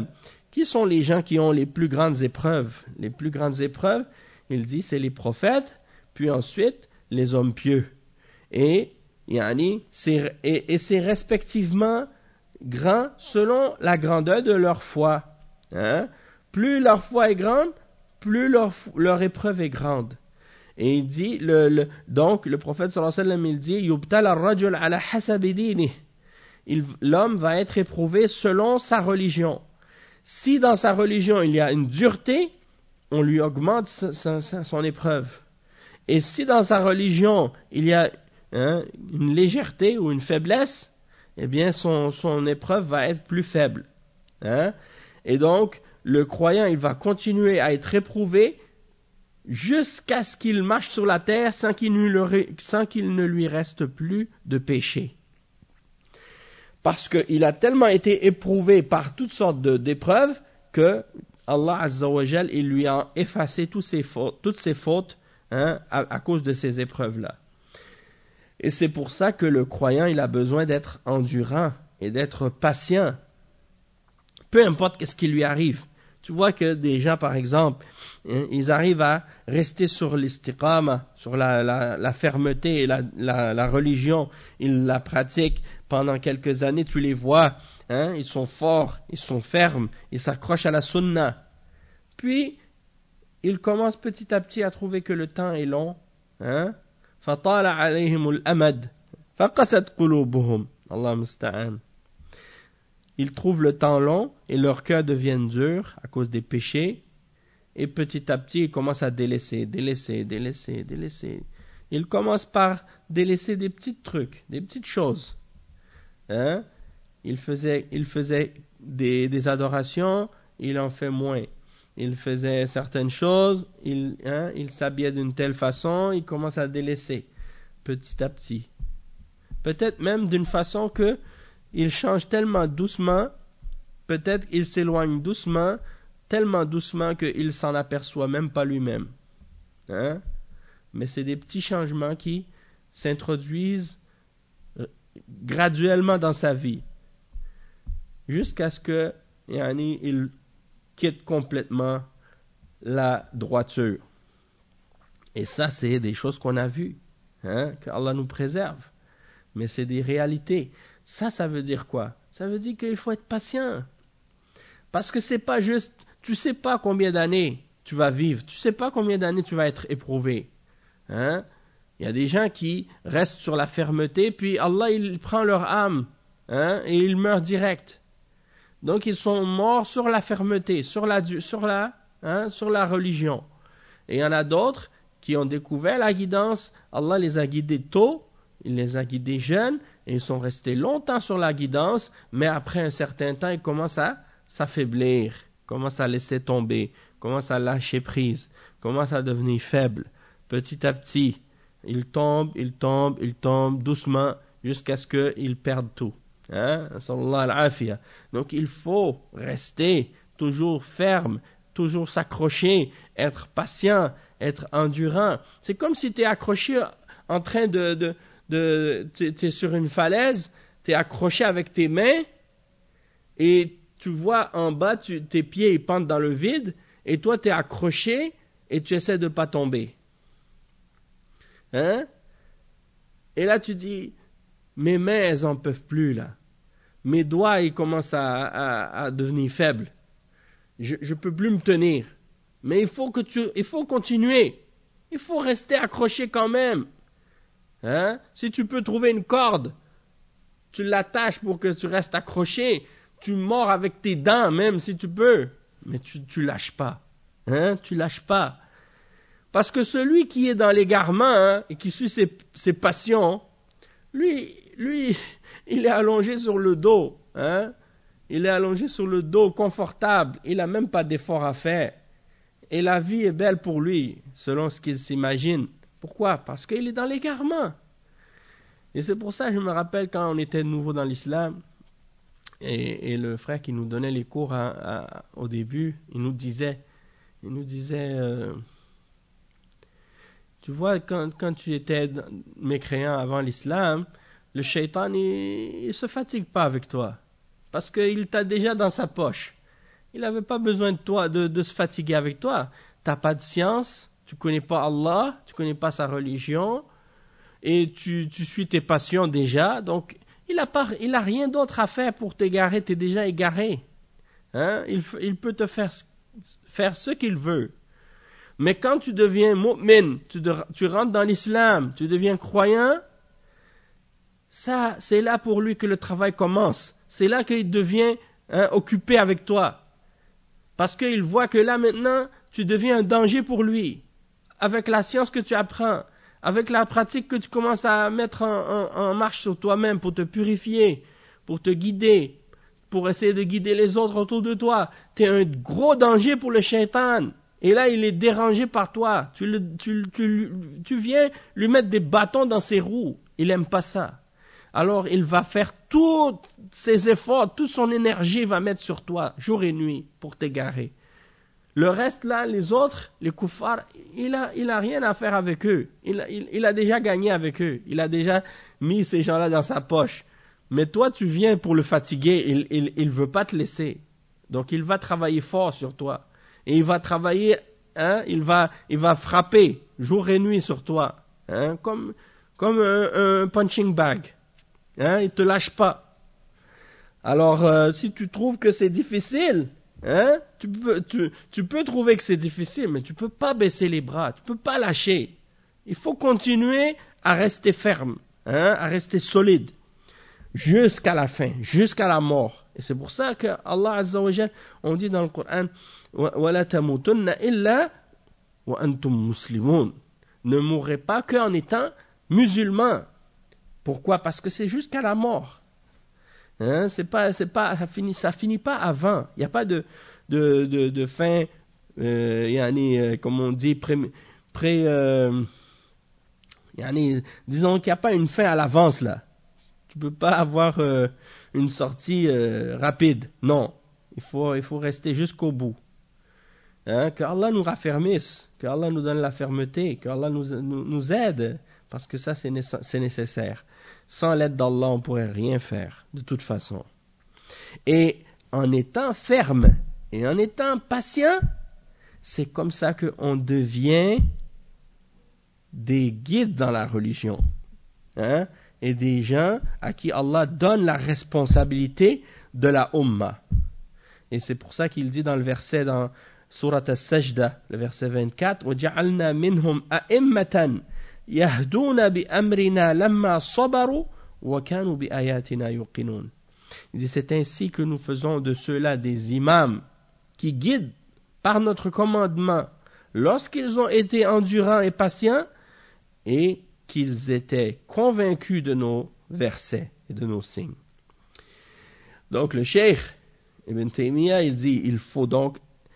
Speaker 1: Qui sont les gens qui ont les plus grandes épreuves? Les plus grandes épreuves, il dit, c'est les prophètes, puis ensuite les hommes pieux. Et, yani, c'est, et, et c'est respectivement grand selon la grandeur de leur foi. Hein? Plus leur foi est grande, plus leur, leur épreuve est grande. Et il dit, le, le, donc le prophète sallallahu alayhi wa sallam, il dit, yubtal ar-rajul ala hasabi dinihi. L'homme va être éprouvé selon sa religion. Si dans sa religion il y a une dureté, on lui augmente sa, sa, sa, son épreuve. Et si dans sa religion il y a hein, une légèreté ou une faiblesse, eh bien son, son épreuve va être plus faible. Hein? Et donc, le croyant, il va continuer à être éprouvé jusqu'à ce qu'il marche sur la terre sans qu'il ne, le, sans qu'il ne lui reste plus de péché. Parce qu'il a tellement été éprouvé par toutes sortes de, d'épreuves que Allah Azza wa Jal, il lui a effacé tous ses fautes, toutes ses fautes hein, à, à cause de ces épreuves-là. Et c'est pour ça que le croyant, il a besoin d'être endurant et d'être patient. Peu importe ce qui lui arrive. Tu vois que des gens, par exemple, hein, ils arrivent à rester sur l'istiqama, sur la, la, la fermeté, la, la, la religion. Ils la pratiquent pendant quelques années. Tu les vois, hein, ils sont forts, ils sont fermes, ils s'accrochent à la sunna. Puis, ils commencent petit à petit à trouver que le temps est long. Hein? فَطَالَ عَلَيْهِمُ الْأَمَدْ فَقَسَتْ قُلُوبُهُمْ Allah musta'an. Ils trouvent le temps long et leur cœur devient dur à cause des péchés. Et petit à petit, ils commencent à délaisser, délaisser, délaisser, délaisser. Ils commencent par délaisser des petits trucs, des petites choses. Hein? Ils faisaient, ils faisaient des, des adorations, il en fait moins. Il faisait certaines choses, il, hein, il s'habillait d'une telle façon, il commence à délaisser petit à petit. Peut-être même d'une façon que il change tellement doucement, peut-être il s'éloigne doucement, tellement doucement qu'il s'en aperçoit même pas lui-même. Hein? Mais c'est des petits changements qui s'introduisent graduellement dans sa vie, jusqu'à ce que yani, il quitte complètement la droiture. Et ça, c'est des choses qu'on a vues, hein, qu'Allah nous préserve. Mais c'est des réalités. Ça, ça veut dire quoi? Ça veut dire qu'il faut être patient. Parce que c'est pas juste, tu sais pas combien d'années tu vas vivre, tu sais pas combien d'années tu vas être éprouvé. Hein? Il y a des gens qui restent sur la fermeté, puis Allah, il prend leur âme, hein, et ils meurent direct. Donc, ils sont morts sur la fermeté, sur la, sur la, hein, sur la religion. Et il y en a d'autres qui ont découvert la guidance. Allah les a guidés tôt, il les a guidés jeunes, et ils sont restés longtemps sur la guidance, mais après un certain temps, ils commencent à s'affaiblir, commencent à laisser tomber, commencent à lâcher prise, commencent à devenir faibles. Petit à petit, ils tombent, ils tombent, ils tombent doucement, jusqu'à ce qu'ils perdent tout. Hein? Donc il faut rester toujours ferme, toujours s'accrocher, être patient, être endurant. C'est comme si tu es accroché en train de... de, de tu es sur une falaise, tu es accroché avec tes mains et tu vois en bas, tu, tes pieds ils pendent dans le vide et toi tu es accroché et tu essaies de ne pas tomber. Hein? Et là tu dis, mes mains elles n'en peuvent plus là. Mes doigts, ils commencent à, à, à devenir faibles. Je ne peux plus me tenir. Mais il faut, que tu, il faut continuer. Il faut rester accroché quand même. Hein? Si tu peux trouver une corde, tu l'attaches pour que tu restes accroché. Tu mords avec tes dents même si tu peux. Mais tu ne lâches pas. Hein? Tu lâches pas. Parce que celui qui est dans l'égarement hein, et qui suit ses, ses passions, lui... lui il est allongé sur le dos, hein? Il est allongé sur le dos, confortable. Il n'a même pas d'effort à faire. Et la vie est belle pour lui, selon ce qu'il s'imagine. Pourquoi? Parce qu'il est dans l'égarement. Et c'est pour ça que je me rappelle quand on était nouveau dans l'islam, et, et le frère qui nous donnait les cours à, à, au début, il nous disait, il nous disait, euh, tu vois, quand, quand tu étais mécréant avant l'islam, le shaitan, il ne se fatigue pas avec toi. Parce qu'il t'a déjà dans sa poche. Il n'avait pas besoin de toi, de, de se fatiguer avec toi. Tu n'as pas de science, tu ne connais pas Allah, tu ne connais pas sa religion, et tu, tu suis tes passions déjà. Donc, il n'a pas, il a rien d'autre à faire pour t'égarer, tu es déjà égaré. Hein? Il, il peut te faire, faire ce qu'il veut. Mais quand tu deviens mu'min, tu, de, tu rentres dans l'islam, tu deviens croyant, ça, c'est là pour lui que le travail commence. C'est là qu'il devient hein, occupé avec toi. Parce qu'il voit que là maintenant, tu deviens un danger pour lui. Avec la science que tu apprends, avec la pratique que tu commences à mettre en, en, en marche sur toi-même pour te purifier, pour te guider, pour essayer de guider les autres autour de toi. Tu es un gros danger pour le shaitan. Et là, il est dérangé par toi. Tu, le, tu, tu, tu viens lui mettre des bâtons dans ses roues. Il n'aime pas ça. Alors, il va faire tous ses efforts, toute son énergie va mettre sur toi, jour et nuit, pour t'égarer. Le reste, là, les autres, les koufars, il a, il a rien à faire avec eux. Il, il, il a déjà gagné avec eux. Il a déjà mis ces gens-là dans sa poche. Mais toi, tu viens pour le fatiguer. Il, il, il veut pas te laisser. Donc, il va travailler fort sur toi. Et il va travailler, hein, il va, il va frapper jour et nuit sur toi, hein, comme, comme un, un punching bag. Hein, il te lâche pas. Alors, euh, si tu trouves que c'est difficile, hein, tu peux, tu, tu peux trouver que c'est difficile, mais tu peux pas baisser les bras, tu peux pas lâcher. Il faut continuer à rester ferme, hein, à rester solide, jusqu'à la fin, jusqu'à la mort. Et c'est pour ça que Allah Azza wa Jal, on dit dans le Coran, وَلَا تَمُوتُنَّ إِلَّا وَأَنْتُمْ مُسْلِمُونَ. Ne mourrez pas qu'en étant musulmans. Pourquoi? Parce que c'est jusqu'à la mort. Hein? C'est pas, c'est pas, ça finit, ça finit pas avant. Il n'y a pas de, de, de, de fin, euh, yani, euh, comme on dit, pré, pré euh, yani, disons qu'il n'y a pas une fin à l'avance là. Tu peux pas avoir euh, une sortie euh, rapide. Non, il faut, il faut rester jusqu'au bout. Hein? Que Allah nous raffermisse, que Allah nous donne la fermeté, que Allah nous, nous, nous aide, parce que ça c'est, nécess- c'est nécessaire. Sans l'aide d'Allah, on ne pourrait rien faire, de toute façon. Et en étant ferme et en étant patient, c'est comme ça qu'on devient des guides dans la religion. Hein? Et des gens à qui Allah donne la responsabilité de la Ummah. Et c'est pour ça qu'il dit dans le verset, dans Surat As-Sajda, le verset vingt-quatre, وَجَعَلْنَا مِنْهُمْ أَئِمَّةً يَهْدُونَ بِأَمْرِنَا لَمَّا صَبَرُوا وَكَانُوا بِآيَاتِنَا يُوقِنُونَ. Il dit, c'est ainsi que nous faisons de ceux-là des imams qui guident par notre commandement lorsqu'ils ont été endurants et patients et qu'ils étaient convaincus de nos versets et de nos signes. Donc le Cheikh Ibn Taymiyyah, il dit, il faut donc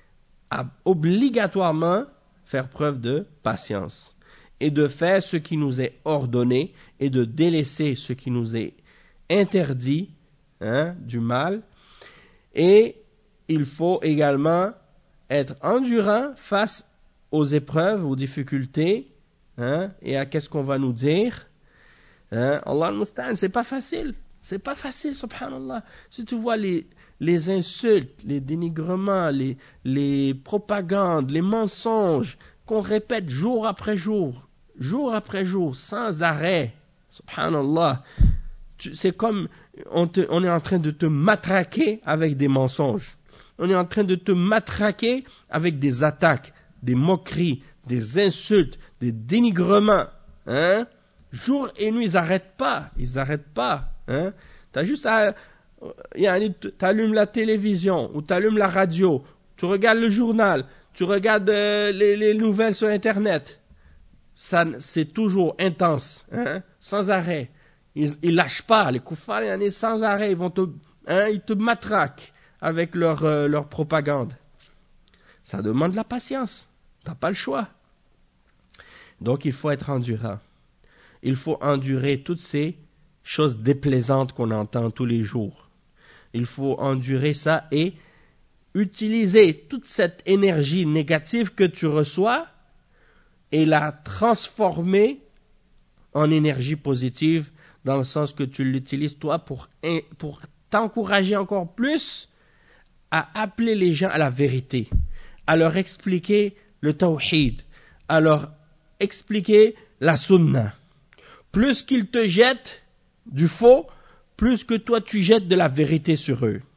Speaker 1: obligatoirement faire preuve de patience et de faire ce qui nous est ordonné et de délaisser ce qui nous est interdit, hein, du mal. Et il faut également être endurant face aux épreuves, aux difficultés, hein, et à qu'est-ce qu'on va nous dire. Hein, Allah al-Musta'an, c'est pas facile. C'est pas facile, subhanallah. Si tu vois les, les insultes, les dénigrements, les, les propagandes, les mensonges qu'on répète jour après jour, jour après jour, sans arrêt, subhanallah, tu, c'est comme on, te, on est en train de te matraquer avec des mensonges. On est en train de te matraquer avec des attaques, des moqueries, des insultes, des dénigrements. Hein? Jour et nuit, ils n'arrêtent pas. Ils n'arrêtent pas. Hein? Tu as juste à... Tu allumes la télévision ou tu allumes la radio, tu regardes le journal, tu regardes euh, les, les nouvelles sur Internet. Ça, c'est toujours intense, hein? Sans arrêt. Ils ne lâchent pas. Les koufars, sans arrêt, ils, vont te, hein, ils te matraquent avec leur, euh, leur propagande. Ça demande de la patience. Tu n'as pas le choix. Donc il faut être endurant. Il faut endurer toutes ces choses déplaisantes qu'on entend tous les jours. Il faut endurer ça et utiliser toute cette énergie négative que tu reçois et la transformer en énergie positive, dans le sens que tu l'utilises toi pour, pour t'encourager encore plus à appeler les gens à la vérité, à leur expliquer le tawhid, à leur expliquer la sunna. Plus qu'ils te jettent du faux, plus que toi tu jettes de la vérité sur eux.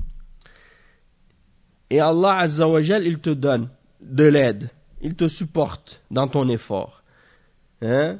Speaker 1: Et Allah Azza wa Jal, il te donne de l'aide, il te supporte dans ton effort. Hein?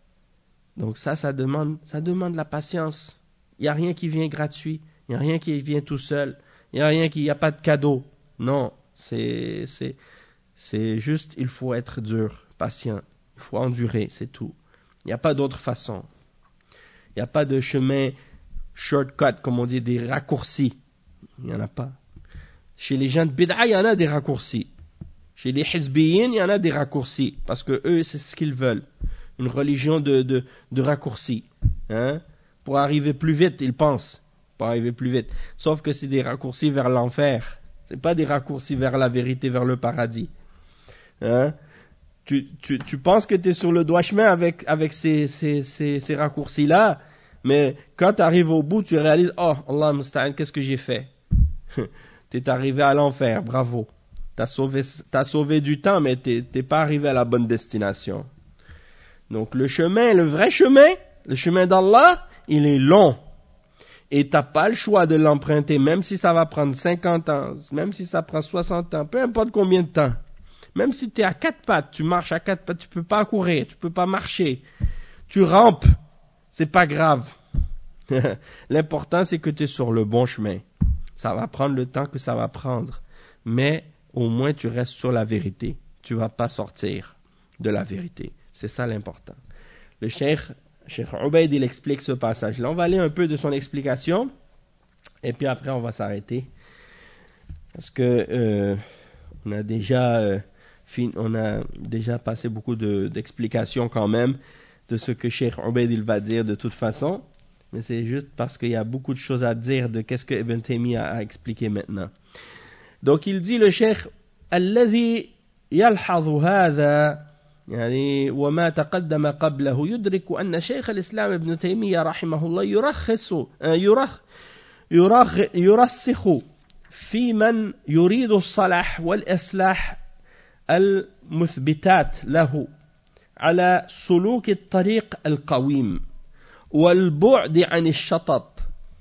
Speaker 1: Donc ça, ça demande, ça demande la patience. Il n'y a rien qui vient gratuit, il n'y a rien qui vient tout seul, il n'y a rien qui, il n'y a pas de cadeau. Non, c'est, c'est, c'est juste, il faut être dur, patient, il faut endurer, c'est tout. Il n'y a pas d'autre façon. Il n'y a pas de chemin shortcut, comme on dit, des raccourcis. Il n'y en a pas. Chez les gens de bid'a, il y en a des raccourcis. Chez les hizbiyin, il y en a des raccourcis. Parce que eux, c'est ce qu'ils veulent. Une religion de, de, de raccourcis. Hein? Pour arriver plus vite, ils pensent. Pour arriver plus vite. Sauf que c'est des raccourcis vers l'enfer. C'est pas des raccourcis vers la vérité, vers le paradis. Hein? Tu, tu, tu penses que tu es sur le droit chemin avec, avec ces, ces, ces, ces raccourcis-là, mais quand tu arrives au bout, tu réalises, oh, Allah musta'an, qu'est-ce que j'ai fait? Tu es arrivé à l'enfer, bravo. Tu as sauvé, t'as sauvé du temps, mais tu n'es pas arrivé à la bonne destination. Donc le chemin, le vrai chemin, le chemin d'Allah, il est long. Et tu n'as pas le choix de l'emprunter, même si ça va prendre cinquante ans, même si ça prend soixante ans, peu importe combien de temps. Même si tu es à quatre pattes, tu marches à quatre pattes, tu peux pas courir, tu peux pas marcher, tu rampes, c'est pas grave. L'important, c'est que tu es sur le bon chemin. Ça va prendre le temps que ça va prendre, mais au moins tu restes sur la vérité. Tu vas pas sortir de la vérité. C'est ça l'important. Le cheikh, cheikh Ubayd, il explique ce passage-là. On va aller un peu de son explication, et puis après on va s'arrêter. Parce que euh, on a déjà... Euh, on a déjà passé beaucoup de, d'explications quand même de ce que Cheikh Ubayd il va dire de toute façon, mais c'est juste parce qu'il y a beaucoup de choses à dire de qu'est-ce que Ibn Taymiyyah a expliqué maintenant. Donc il dit le Cheikh الذي يلحظ هذا يعني وما تقدم قبله يدرك أن شيخ الإسلام ابن تيمية رحمه الله يرخص يرخ يرخ يرسخ في من يريد الصلاح والإصلاح المثبتات له على سلوك الطريق القويم والبعد عن الشطط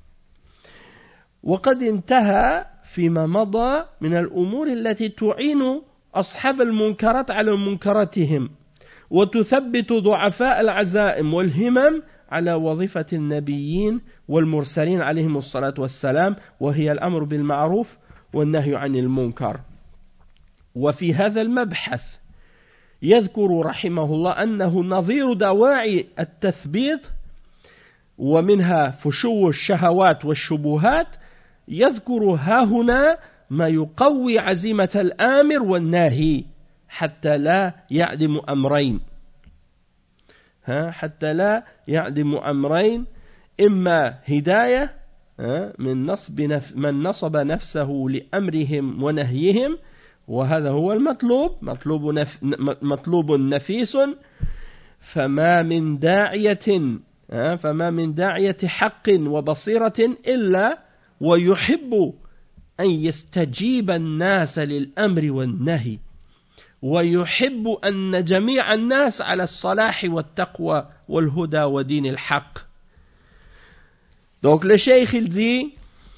Speaker 1: وقد انتهى فيما مضى من الأمور التي تعين أصحاب المنكرات على منكراتهم وتثبت ضعفاء العزائم والهمم على وظيفة النبيين والمرسلين عليهم الصلاة والسلام وهي الأمر بالمعروف والنهي عن المنكر. وفي هذا المبحث يذكر رحمه الله أنه نظير دواعي التثبيت ومنها فشو الشهوات والشبهات يذكر ها هنا ما يقوي عزيمة الآمر والناهي حتى لا يعدم أمرين ها حتى لا يعدم أمرين إما هداية من نصب نف من نصب نفسه لأمرهم ونهيهم وهذا هو المطلوب مطلوب نف مطلوب نفيس فما من داعية فما من داعية حق وبصيرة إلا ويحب أن يستجيب الناس للأمر والنهي ويحب أن جميع الناس على الصلاح والتقوى والهدى ودين الحق. Donc le cheikh il dit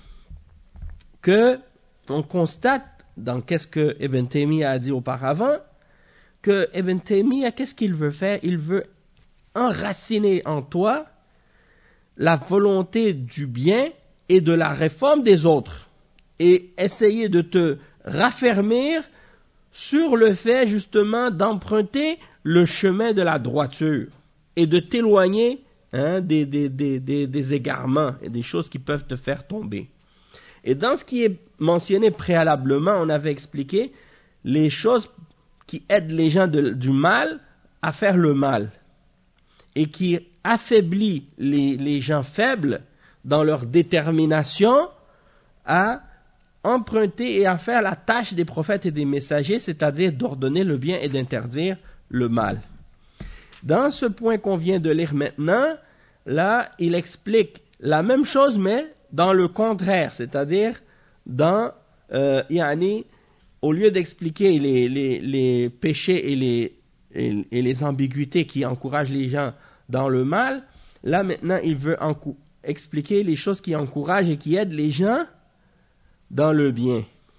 Speaker 1: que on constate dans qu'est-ce que Ibn Taymiyyah a dit auparavant, que Ibn Taymiyyah, qu'est-ce qu'il veut faire? Il veut enraciner en toi la volonté du bien et de la réforme des autres et essayer de te raffermir sur le fait justement d'emprunter le chemin de la droiture et de t'éloigner hein, des, des, des, des, des égarements et des choses qui peuvent te faire tomber. Et dans ce qui est mentionné préalablement, on avait expliqué les choses qui aident les gens de, du mal à faire le mal et qui affaiblit les, les gens faibles dans leur détermination à emprunter et à faire la tâche des prophètes et des messagers, c'est-à-dire d'ordonner le bien et d'interdire le mal. Dans ce point qu'on vient de lire maintenant, là, il explique la même chose, mais dans le contraire, c'est-à-dire dans euh, yani, au lieu d'expliquer les, les, les péchés et les, et, et les ambiguïtés qui encouragent les gens dans le mal, là maintenant il veut encou- expliquer les choses qui encouragent et qui aident les gens dans le bien.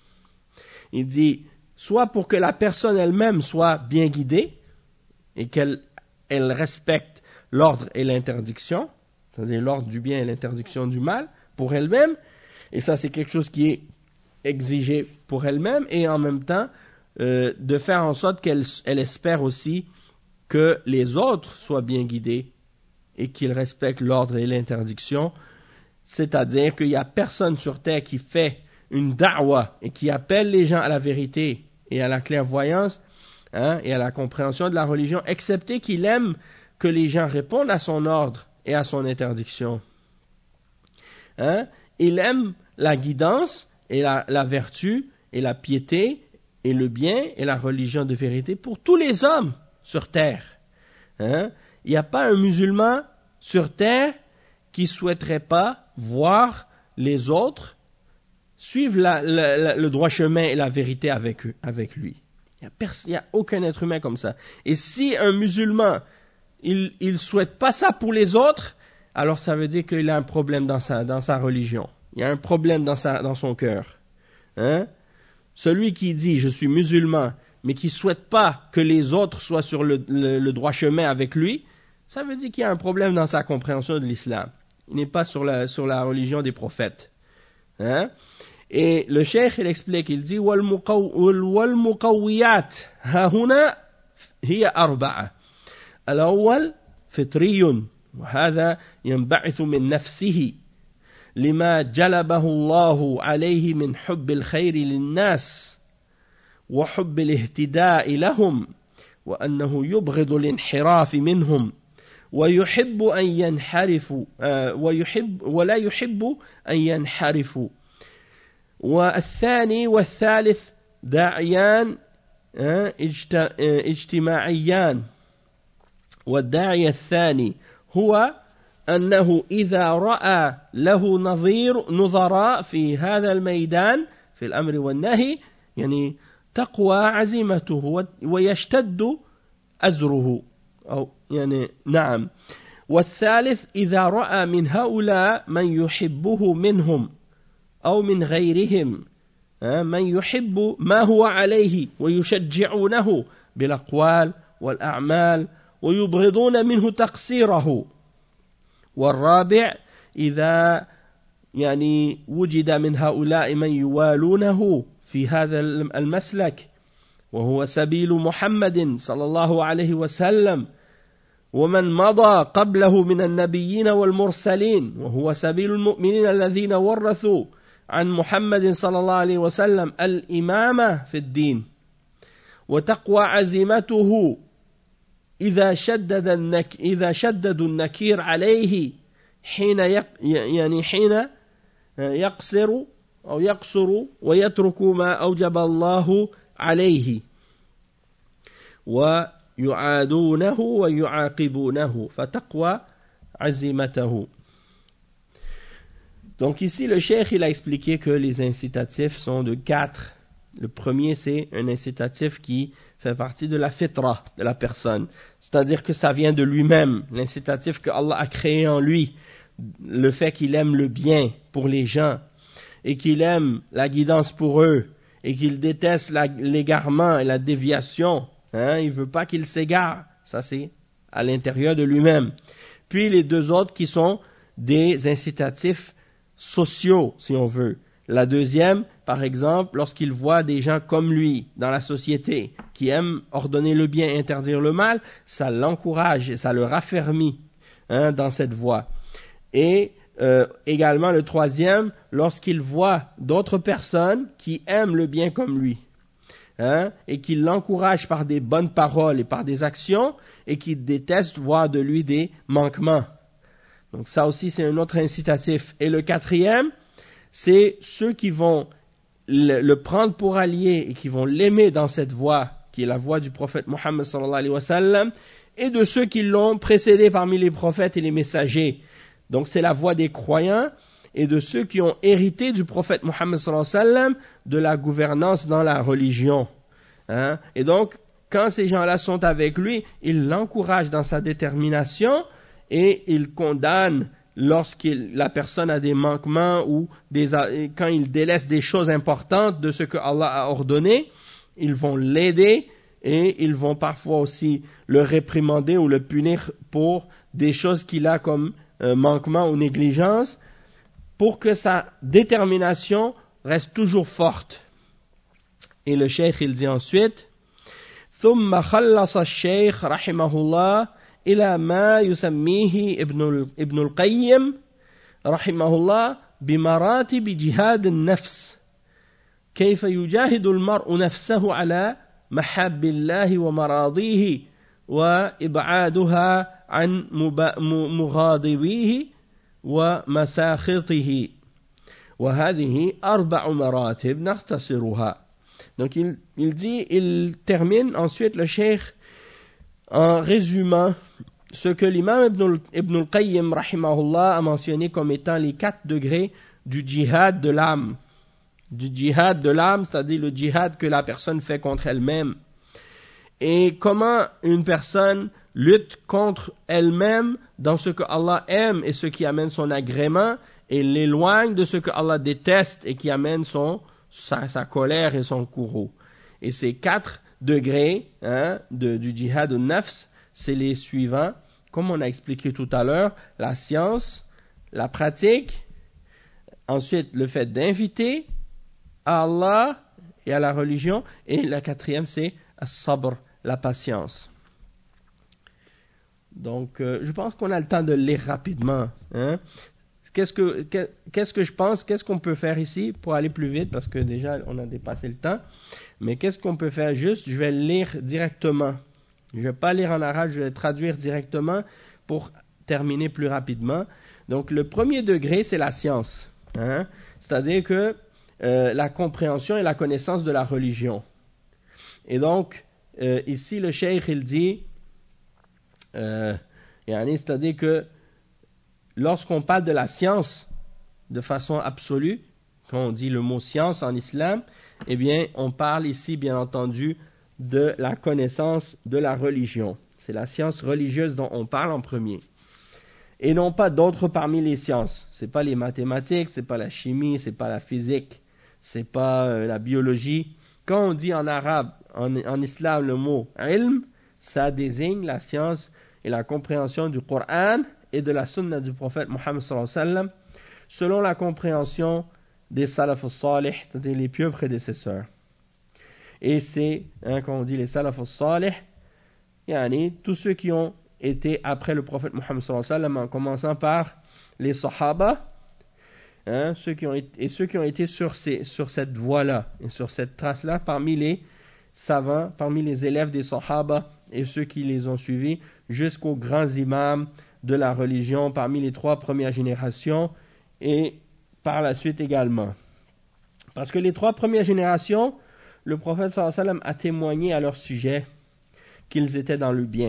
Speaker 1: Il dit, soit pour que la personne elle-même soit bien guidée et qu'elle elle respecte l'ordre et l'interdiction, c'est-à-dire l'ordre du bien et l'interdiction du mal pour elle-même, et ça c'est quelque chose qui est exigé pour elle-même, et en même temps euh, de faire en sorte qu'elle elle espère aussi que les autres soient bien guidés et qu'ils respectent l'ordre et l'interdiction, c'est-à-dire qu'il n'y a personne sur terre qui fait une da'wa et qui appelle les gens à la vérité et à la clairvoyance, hein, et à la compréhension de la religion, excepté qu'il aime que les gens répondent à son ordre et à son interdiction. Hein? Il aime la guidance et la, la vertu et la piété et le bien et la religion de vérité pour tous les hommes sur terre. Hein? Il n'y a pas un musulman sur terre qui souhaiterait pas voir les autres suivre la, la, la, le droit chemin et la vérité avec eux, avec lui. Il n'y a, a aucun être humain comme ça. Et si un musulman, il il souhaite pas ça pour les autres, alors ça veut dire qu'il a un problème dans sa, dans sa religion. Il y a un problème dans, sa, dans son cœur. Hein? Celui qui dit « je suis musulman », mais qui ne souhaite pas que les autres soient sur le, le, le droit chemin avec lui, ça veut dire qu'il y a un problème dans sa compréhension de l'islam. Il n'est pas sur la, sur la religion des prophètes. Hein? Et le cheikh, il explique, il dit وَالْمُقَوِّيَاتِ هَهُنَا هِيَ أَرْبَعَةٌ الأول فطري وهذا ينبعث من نفسه لما جلبه الله عليه من حب الخير للناس وحب الاهتداء لهم وأنه يبغض الانحراف منهم ويحب أن ينحرفوا ويحب ولا يحب أن ينحرفوا. والثاني والثالث داعيان اجتماعيان. والداعي الثاني هو أنه إذا رأى له نظير نظراء في هذا الميدان في الأمر والنهي يعني تقوى عزيمته ويشتد أزره أو يعني نعم. والثالث إذا رأى من هؤلاء من يحبه منهم أو من غيرهم من يحب ما هو عليه ويشجعونه بالأقوال والأعمال ويبغضون منه تقصيره. والرابع إذا يعني وجد من هؤلاء من يوالونه في هذا المسلك وهو سبيل محمد صلى الله عليه وسلم ومن مضى قبله من النبيين والمرسلين وهو سبيل المؤمنين الذين ورثوا عن محمد صلى الله عليه وسلم الإمامة في الدين وتقوى عزيمته إذا شدد النك إذا شددوا النكير عليه حين يق يعني حين يقصر أو يقصر ويترك ما أوجب الله عليه ويعادونه ويعاقبونه فتقوى عزيمته. Donc ici le cheikh il a expliqué que les incitatifs sont de quatre. Le premier c'est un incitatif qui fait partie de la fitra de la personne, c'est-à-dire que ça vient de lui-même, l'incitatif que Allah a créé en lui, le fait qu'il aime le bien pour les gens et qu'il aime la guidance pour eux et qu'il déteste la, l'égarement et la déviation, hein, il veut pas qu'ils s'égarent, ça c'est à l'intérieur de lui-même. Puis les deux autres qui sont des incitatifs sociaux, si on veut. La deuxième, par exemple, lorsqu'il voit des gens comme lui dans la société qui aiment ordonner le bien et interdire le mal, ça l'encourage et ça le raffermit, hein, dans cette voie. Et euh, également le troisième, lorsqu'il voit d'autres personnes qui aiment le bien comme lui, hein, et qui l'encouragent par des bonnes paroles et par des actions et qui détestent voir de lui des manquements. Donc ça aussi c'est un autre incitatif. Et le quatrième, c'est ceux qui vont le, le prendre pour allié et qui vont l'aimer dans cette voie, qui est la voie du prophète Mohammed sallallahu alayhi wa sallam, et de ceux qui l'ont précédé parmi les prophètes et les messagers. Donc c'est la voie des croyants, et de ceux qui ont hérité du prophète Mohammed sallallahu alayhi wa sallam de la gouvernance dans la religion. Hein? Et donc, quand ces gens-là sont avec lui, il l'encourage dans sa détermination et il condamne lorsque la personne a des manquements ou des, quand il délaisse des choses importantes de ce que Allah a ordonné, ils vont l'aider et ils vont parfois aussi le réprimander ou le punir pour des choses qu'il a comme euh, manquement ou négligence, pour que sa détermination reste toujours forte. Et le cheikh il dit ensuite, ثم خلص الشيخ رحمه الله إلى ما يسميه ابن ابن القيم رحمه الله بمراتب جهاد النفس كيف يجاهد المرء نفسه على محاب الله ومراضيه وإبعادها عن مغاضبيه ومساخطه وهذه أربع مراتب نختصرها. Donc il, il dit, il termine ensuite le cheikh en résumant ce que l'imam Ibn, Ibn al-Qayyim rahimahullah a mentionné comme étant les quatre degrés du djihad de l'âme. Du djihad de l'âme, c'est-à-dire le djihad que la personne fait contre elle-même. Et comment une personne lutte contre elle-même dans ce que Allah aime et ce qui amène son agrément et l'éloigne de ce que Allah déteste et qui amène son Sa, sa colère et son courroux. Et ces quatre degrés hein, de, du djihad au nafs, c'est les suivants, comme on a expliqué tout à l'heure, la science, la pratique, ensuite le fait d'inviter à Allah et à la religion, et la quatrième c'est as-sabr, la patience. Donc euh, je pense qu'on a le temps de lire rapidement. Hein. Qu'est-ce que, qu'est-ce que je pense, qu'est-ce qu'on peut faire ici pour aller plus vite, parce que déjà on a dépassé le temps, mais qu'est-ce qu'on peut faire juste, je vais le lire directement. Je ne vais pas lire en arabe, je vais le traduire directement pour terminer plus rapidement. Donc le premier degré, c'est la science, hein? C'est-à-dire que euh, la compréhension et la connaissance de la religion. Et donc, euh, ici le cheikh il dit, euh, c'est-à-dire que lorsqu'on parle de la science de façon absolue, quand on dit le mot science en islam, eh bien, on parle ici, bien entendu, de la connaissance de la religion. C'est la science religieuse dont on parle en premier. Et non pas d'autres parmi les sciences. C'est pas les mathématiques, c'est pas la chimie, c'est pas la physique, c'est pas euh, la biologie. Quand on dit en arabe, en, en islam, le mot ilm, ça désigne la science et la compréhension du Coran et de la sunna du prophète Mohammed sallallahu alayhi wa sallam, selon la compréhension des salaf al-salih, c'est-à-dire les pieux prédécesseurs. Et c'est, hein, quand on dit les salaf al-salih, yani, tous ceux qui ont été après le prophète Mohammed sallallahu alayhi wa sallam, en commençant par les sahaba, hein, ceux qui ont été, et ceux qui ont été sur, ces, sur cette voie-là, et sur cette trace-là, parmi les savants, parmi les élèves des sahaba, et ceux qui les ont suivis, jusqu'aux grands imams de la religion parmi les trois premières générations et par la suite également. Parce que les trois premières générations, le prophète sallallahu alayhi wa sallam a témoigné à leur sujet qu'ils étaient dans le bien.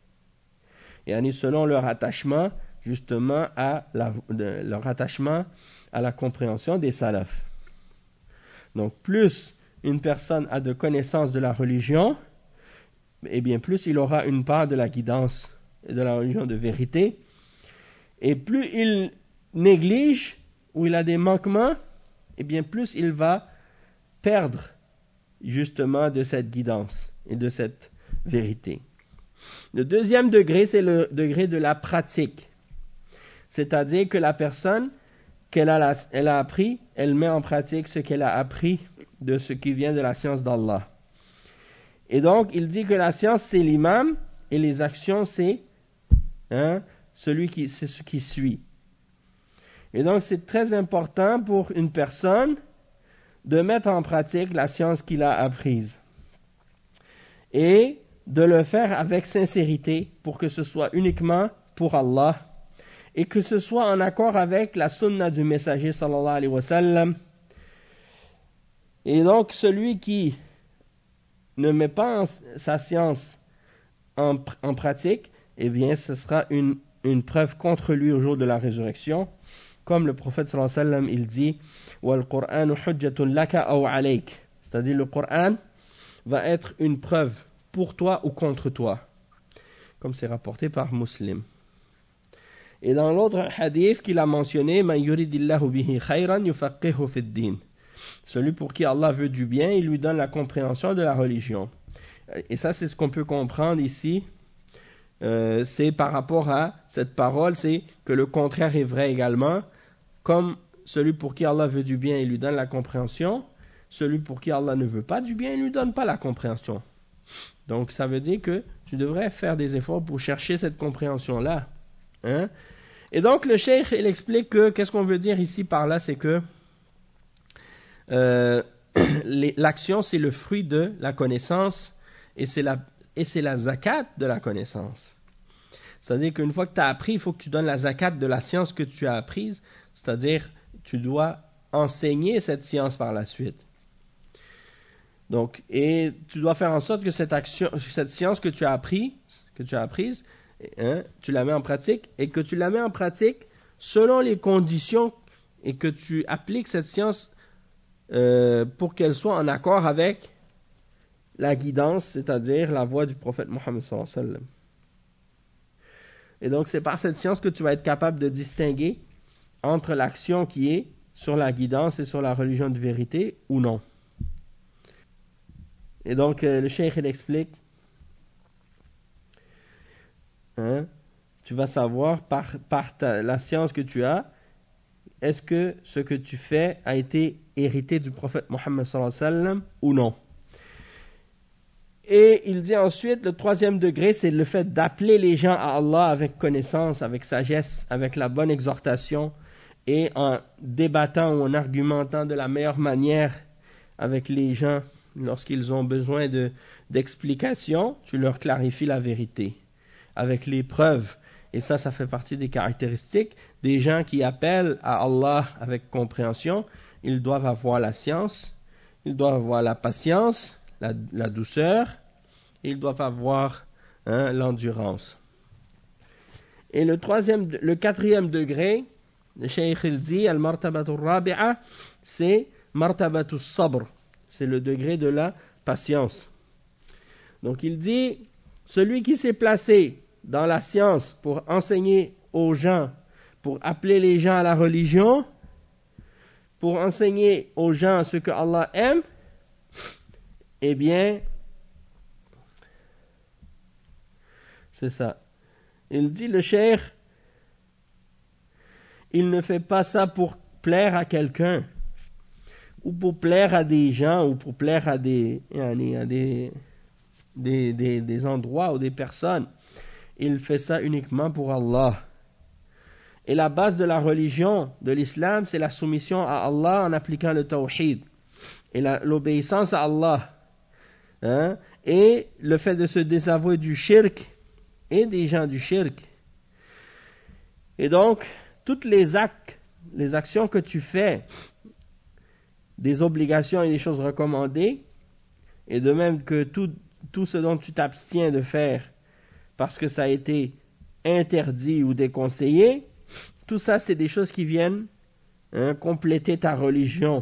Speaker 1: Et selon leur attachement justement à la, de, leur attachement à la compréhension des salafs. Donc plus une personne a de connaissances de la religion, et bien plus il aura une part de la guidance et de la religion de vérité, et plus il néglige ou il a des manquements, et bien plus il va perdre justement de cette guidance et de cette vérité. Le deuxième degré, c'est le degré de la pratique, c'est-à-dire que la personne qu'elle a, la, elle a appris, elle met en pratique ce qu'elle a appris de ce qui vient de la science d'Allah. Et donc il dit que la science c'est l'imam et les actions c'est Hein, celui qui, c'est ce qui suit. Et donc c'est très important pour une personne de mettre en pratique la science qu'il a apprise et de le faire avec sincérité pour que ce soit uniquement pour Allah et que ce soit en accord avec la sunna du messager sallallahu alayhi wa sallam. Et donc celui qui ne met pas en, sa science en, en pratique, eh bien, ce sera une, une preuve contre lui au jour de la résurrection, comme le prophète sallallahu alayhi wa sallam, il dit wal Qur'anu hujjatun laka aw alayk, c'est-à-dire le Coran va être une preuve pour toi ou contre toi, comme c'est rapporté par Muslim. Et dans l'autre hadith qu'il a mentionné, man yuridillahu bihi khayran yufaqihu fid din, celui pour qui Allah veut du bien, il lui donne la compréhension de la religion. Et ça, c'est ce qu'on peut comprendre ici. Euh, c'est par rapport à cette parole, c'est que le contraire est vrai également. Comme celui pour qui Allah veut du bien, il lui donne la compréhension. Celui pour qui Allah ne veut pas du bien, il ne lui donne pas la compréhension. Donc ça veut dire que tu devrais faire des efforts pour chercher cette compréhension-là. Hein? Et donc le cheikh, il explique que, qu'est-ce qu'on veut dire ici par là, c'est que euh, les, l'action, c'est le fruit de la connaissance et c'est la, et c'est la zakat de la connaissance. C'est-à-dire qu'une fois que tu as appris, il faut que tu donnes la zakat de la science que tu as apprise, c'est-à-dire tu dois enseigner cette science par la suite. Donc, et tu dois faire en sorte que cette action, cette science que tu as appris, que tu as apprise, hein, tu la mets en pratique et que tu la mets en pratique selon les conditions et que tu appliques cette science euh, pour qu'elle soit en accord avec la guidance, c'est-à-dire la voie du prophète Mohammed sallallahu alayhi wa sallam. Et donc, c'est par cette science que tu vas être capable de distinguer entre l'action qui est sur la guidance et sur la religion de vérité ou non. Et donc, euh, le cheikh, il explique, hein, tu vas savoir par, par ta, la science que tu as, est-ce que ce que tu fais a été hérité du prophète Mohammed sallallahu alayhi wa sallam ou non. Et il dit ensuite, le troisième degré, c'est le fait d'appeler les gens à Allah avec connaissance, avec sagesse, avec la bonne exhortation, et en débattant ou en argumentant de la meilleure manière avec les gens. Lorsqu'ils ont besoin de, d'explications, tu leur clarifies la vérité avec les preuves. Et ça, ça fait partie des caractéristiques des gens qui appellent à Allah avec compréhension. Ils doivent avoir la science, ils doivent avoir la patience, la, la douceur, et ils doivent avoir hein, l'endurance. Et le troisième, le quatrième degré, le cheikh il dit, al-martabatu rabi'a, c'est martabatu sabr. C'est le degré de la patience. Donc il dit, celui qui s'est placé dans la science pour enseigner aux gens, pour appeler les gens à la religion, pour enseigner aux gens ce que Allah aime, eh bien, c'est ça. Il dit, le cheikh, il ne fait pas ça pour plaire à quelqu'un, ou pour plaire à des gens, ou pour plaire à des, à des, des, des, des endroits ou des personnes. Il fait ça uniquement pour Allah. Et la base de la religion, de l'islam, c'est la soumission à Allah en appliquant le tawhid. Et la, l'obéissance à Allah. Hein? Et le fait de se désavouer du shirk et des gens du shirk. Et donc, toutes les actes, les actions que tu fais, des obligations et des choses recommandées, et de même que tout, tout ce dont tu t'abstiens de faire parce que ça a été interdit ou déconseillé, tout ça c'est des choses qui viennent hein, compléter ta religion.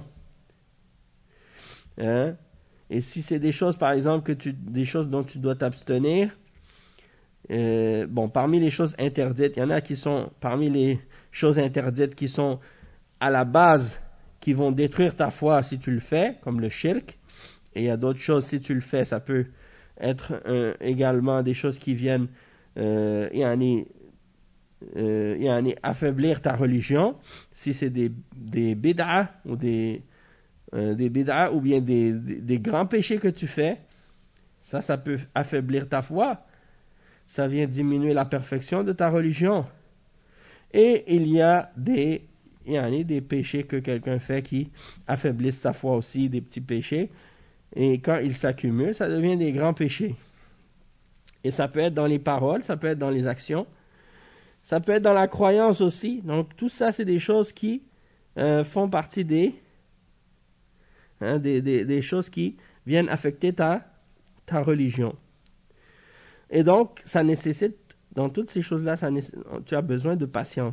Speaker 1: Hein? Et si c'est des choses par exemple que tu, des choses dont tu dois t'abstenir, euh, bon parmi les choses interdites, il y en a qui sont parmi les choses interdites qui sont à la base qui vont détruire ta foi si tu le fais, comme le shirk. Et il y a d'autres choses, si tu le fais, ça peut être euh, également des choses qui viennent euh, yani, euh, yani, affaiblir ta religion. Si c'est des, des bid'a ou des, euh, des bid'a ou bien des, des, des grands péchés que tu fais, ça, ça peut affaiblir ta foi. Ça vient diminuer la perfection de ta religion. Et il y a des Il y en a des péchés que quelqu'un fait qui affaiblissent sa foi aussi, des petits péchés. Et quand ils s'accumulent, ça devient des grands péchés. Et ça peut être dans les paroles, ça peut être dans les actions, ça peut être dans la croyance aussi. Donc tout ça, c'est des choses qui euh, font partie des, hein, des, des, des choses qui viennent affecter ta, ta religion. Et donc, ça nécessite, dans toutes ces choses-là, ça nécessite, tu as besoin de patience. Tu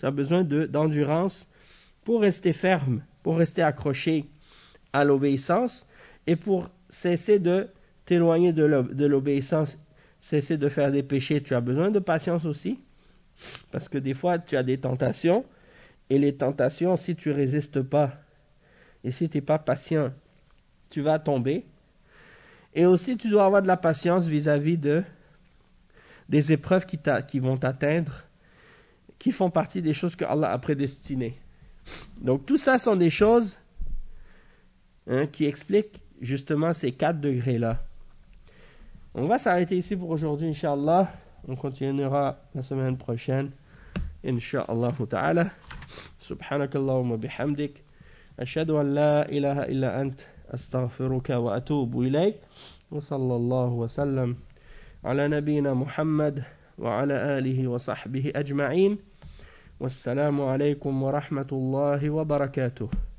Speaker 1: Tu as besoin de, d'endurance pour rester ferme, pour rester accroché à l'obéissance et pour cesser de t'éloigner de, l'ob- de l'obéissance, cesser de faire des péchés. Tu as besoin de patience aussi, parce que des fois tu as des tentations et les tentations, si tu résistes pas et si tu n'es pas patient, tu vas tomber. Et aussi tu dois avoir de la patience vis-à-vis de des épreuves qui, t'a, qui vont t'atteindre, qui font partie des choses que Allah a prédestinées. Donc tout ça sont des choses hein, qui expliquent justement ces quatre degrés-là. On va s'arrêter ici pour aujourd'hui, Inch'Allah. On continuera la semaine prochaine, Inch'Allah ta'ala. Subhanakallahumma bihamdik. Ashhadu an la ilaha illa ant. Astaghfiruka wa atubu ilayk. Wa sallallahu wa sallam ala nabiyyina Muhammad wa ala alihi wa sahbihi ajma'in. Wassalamu alaykum wa rahmatullahi wa barakatuh.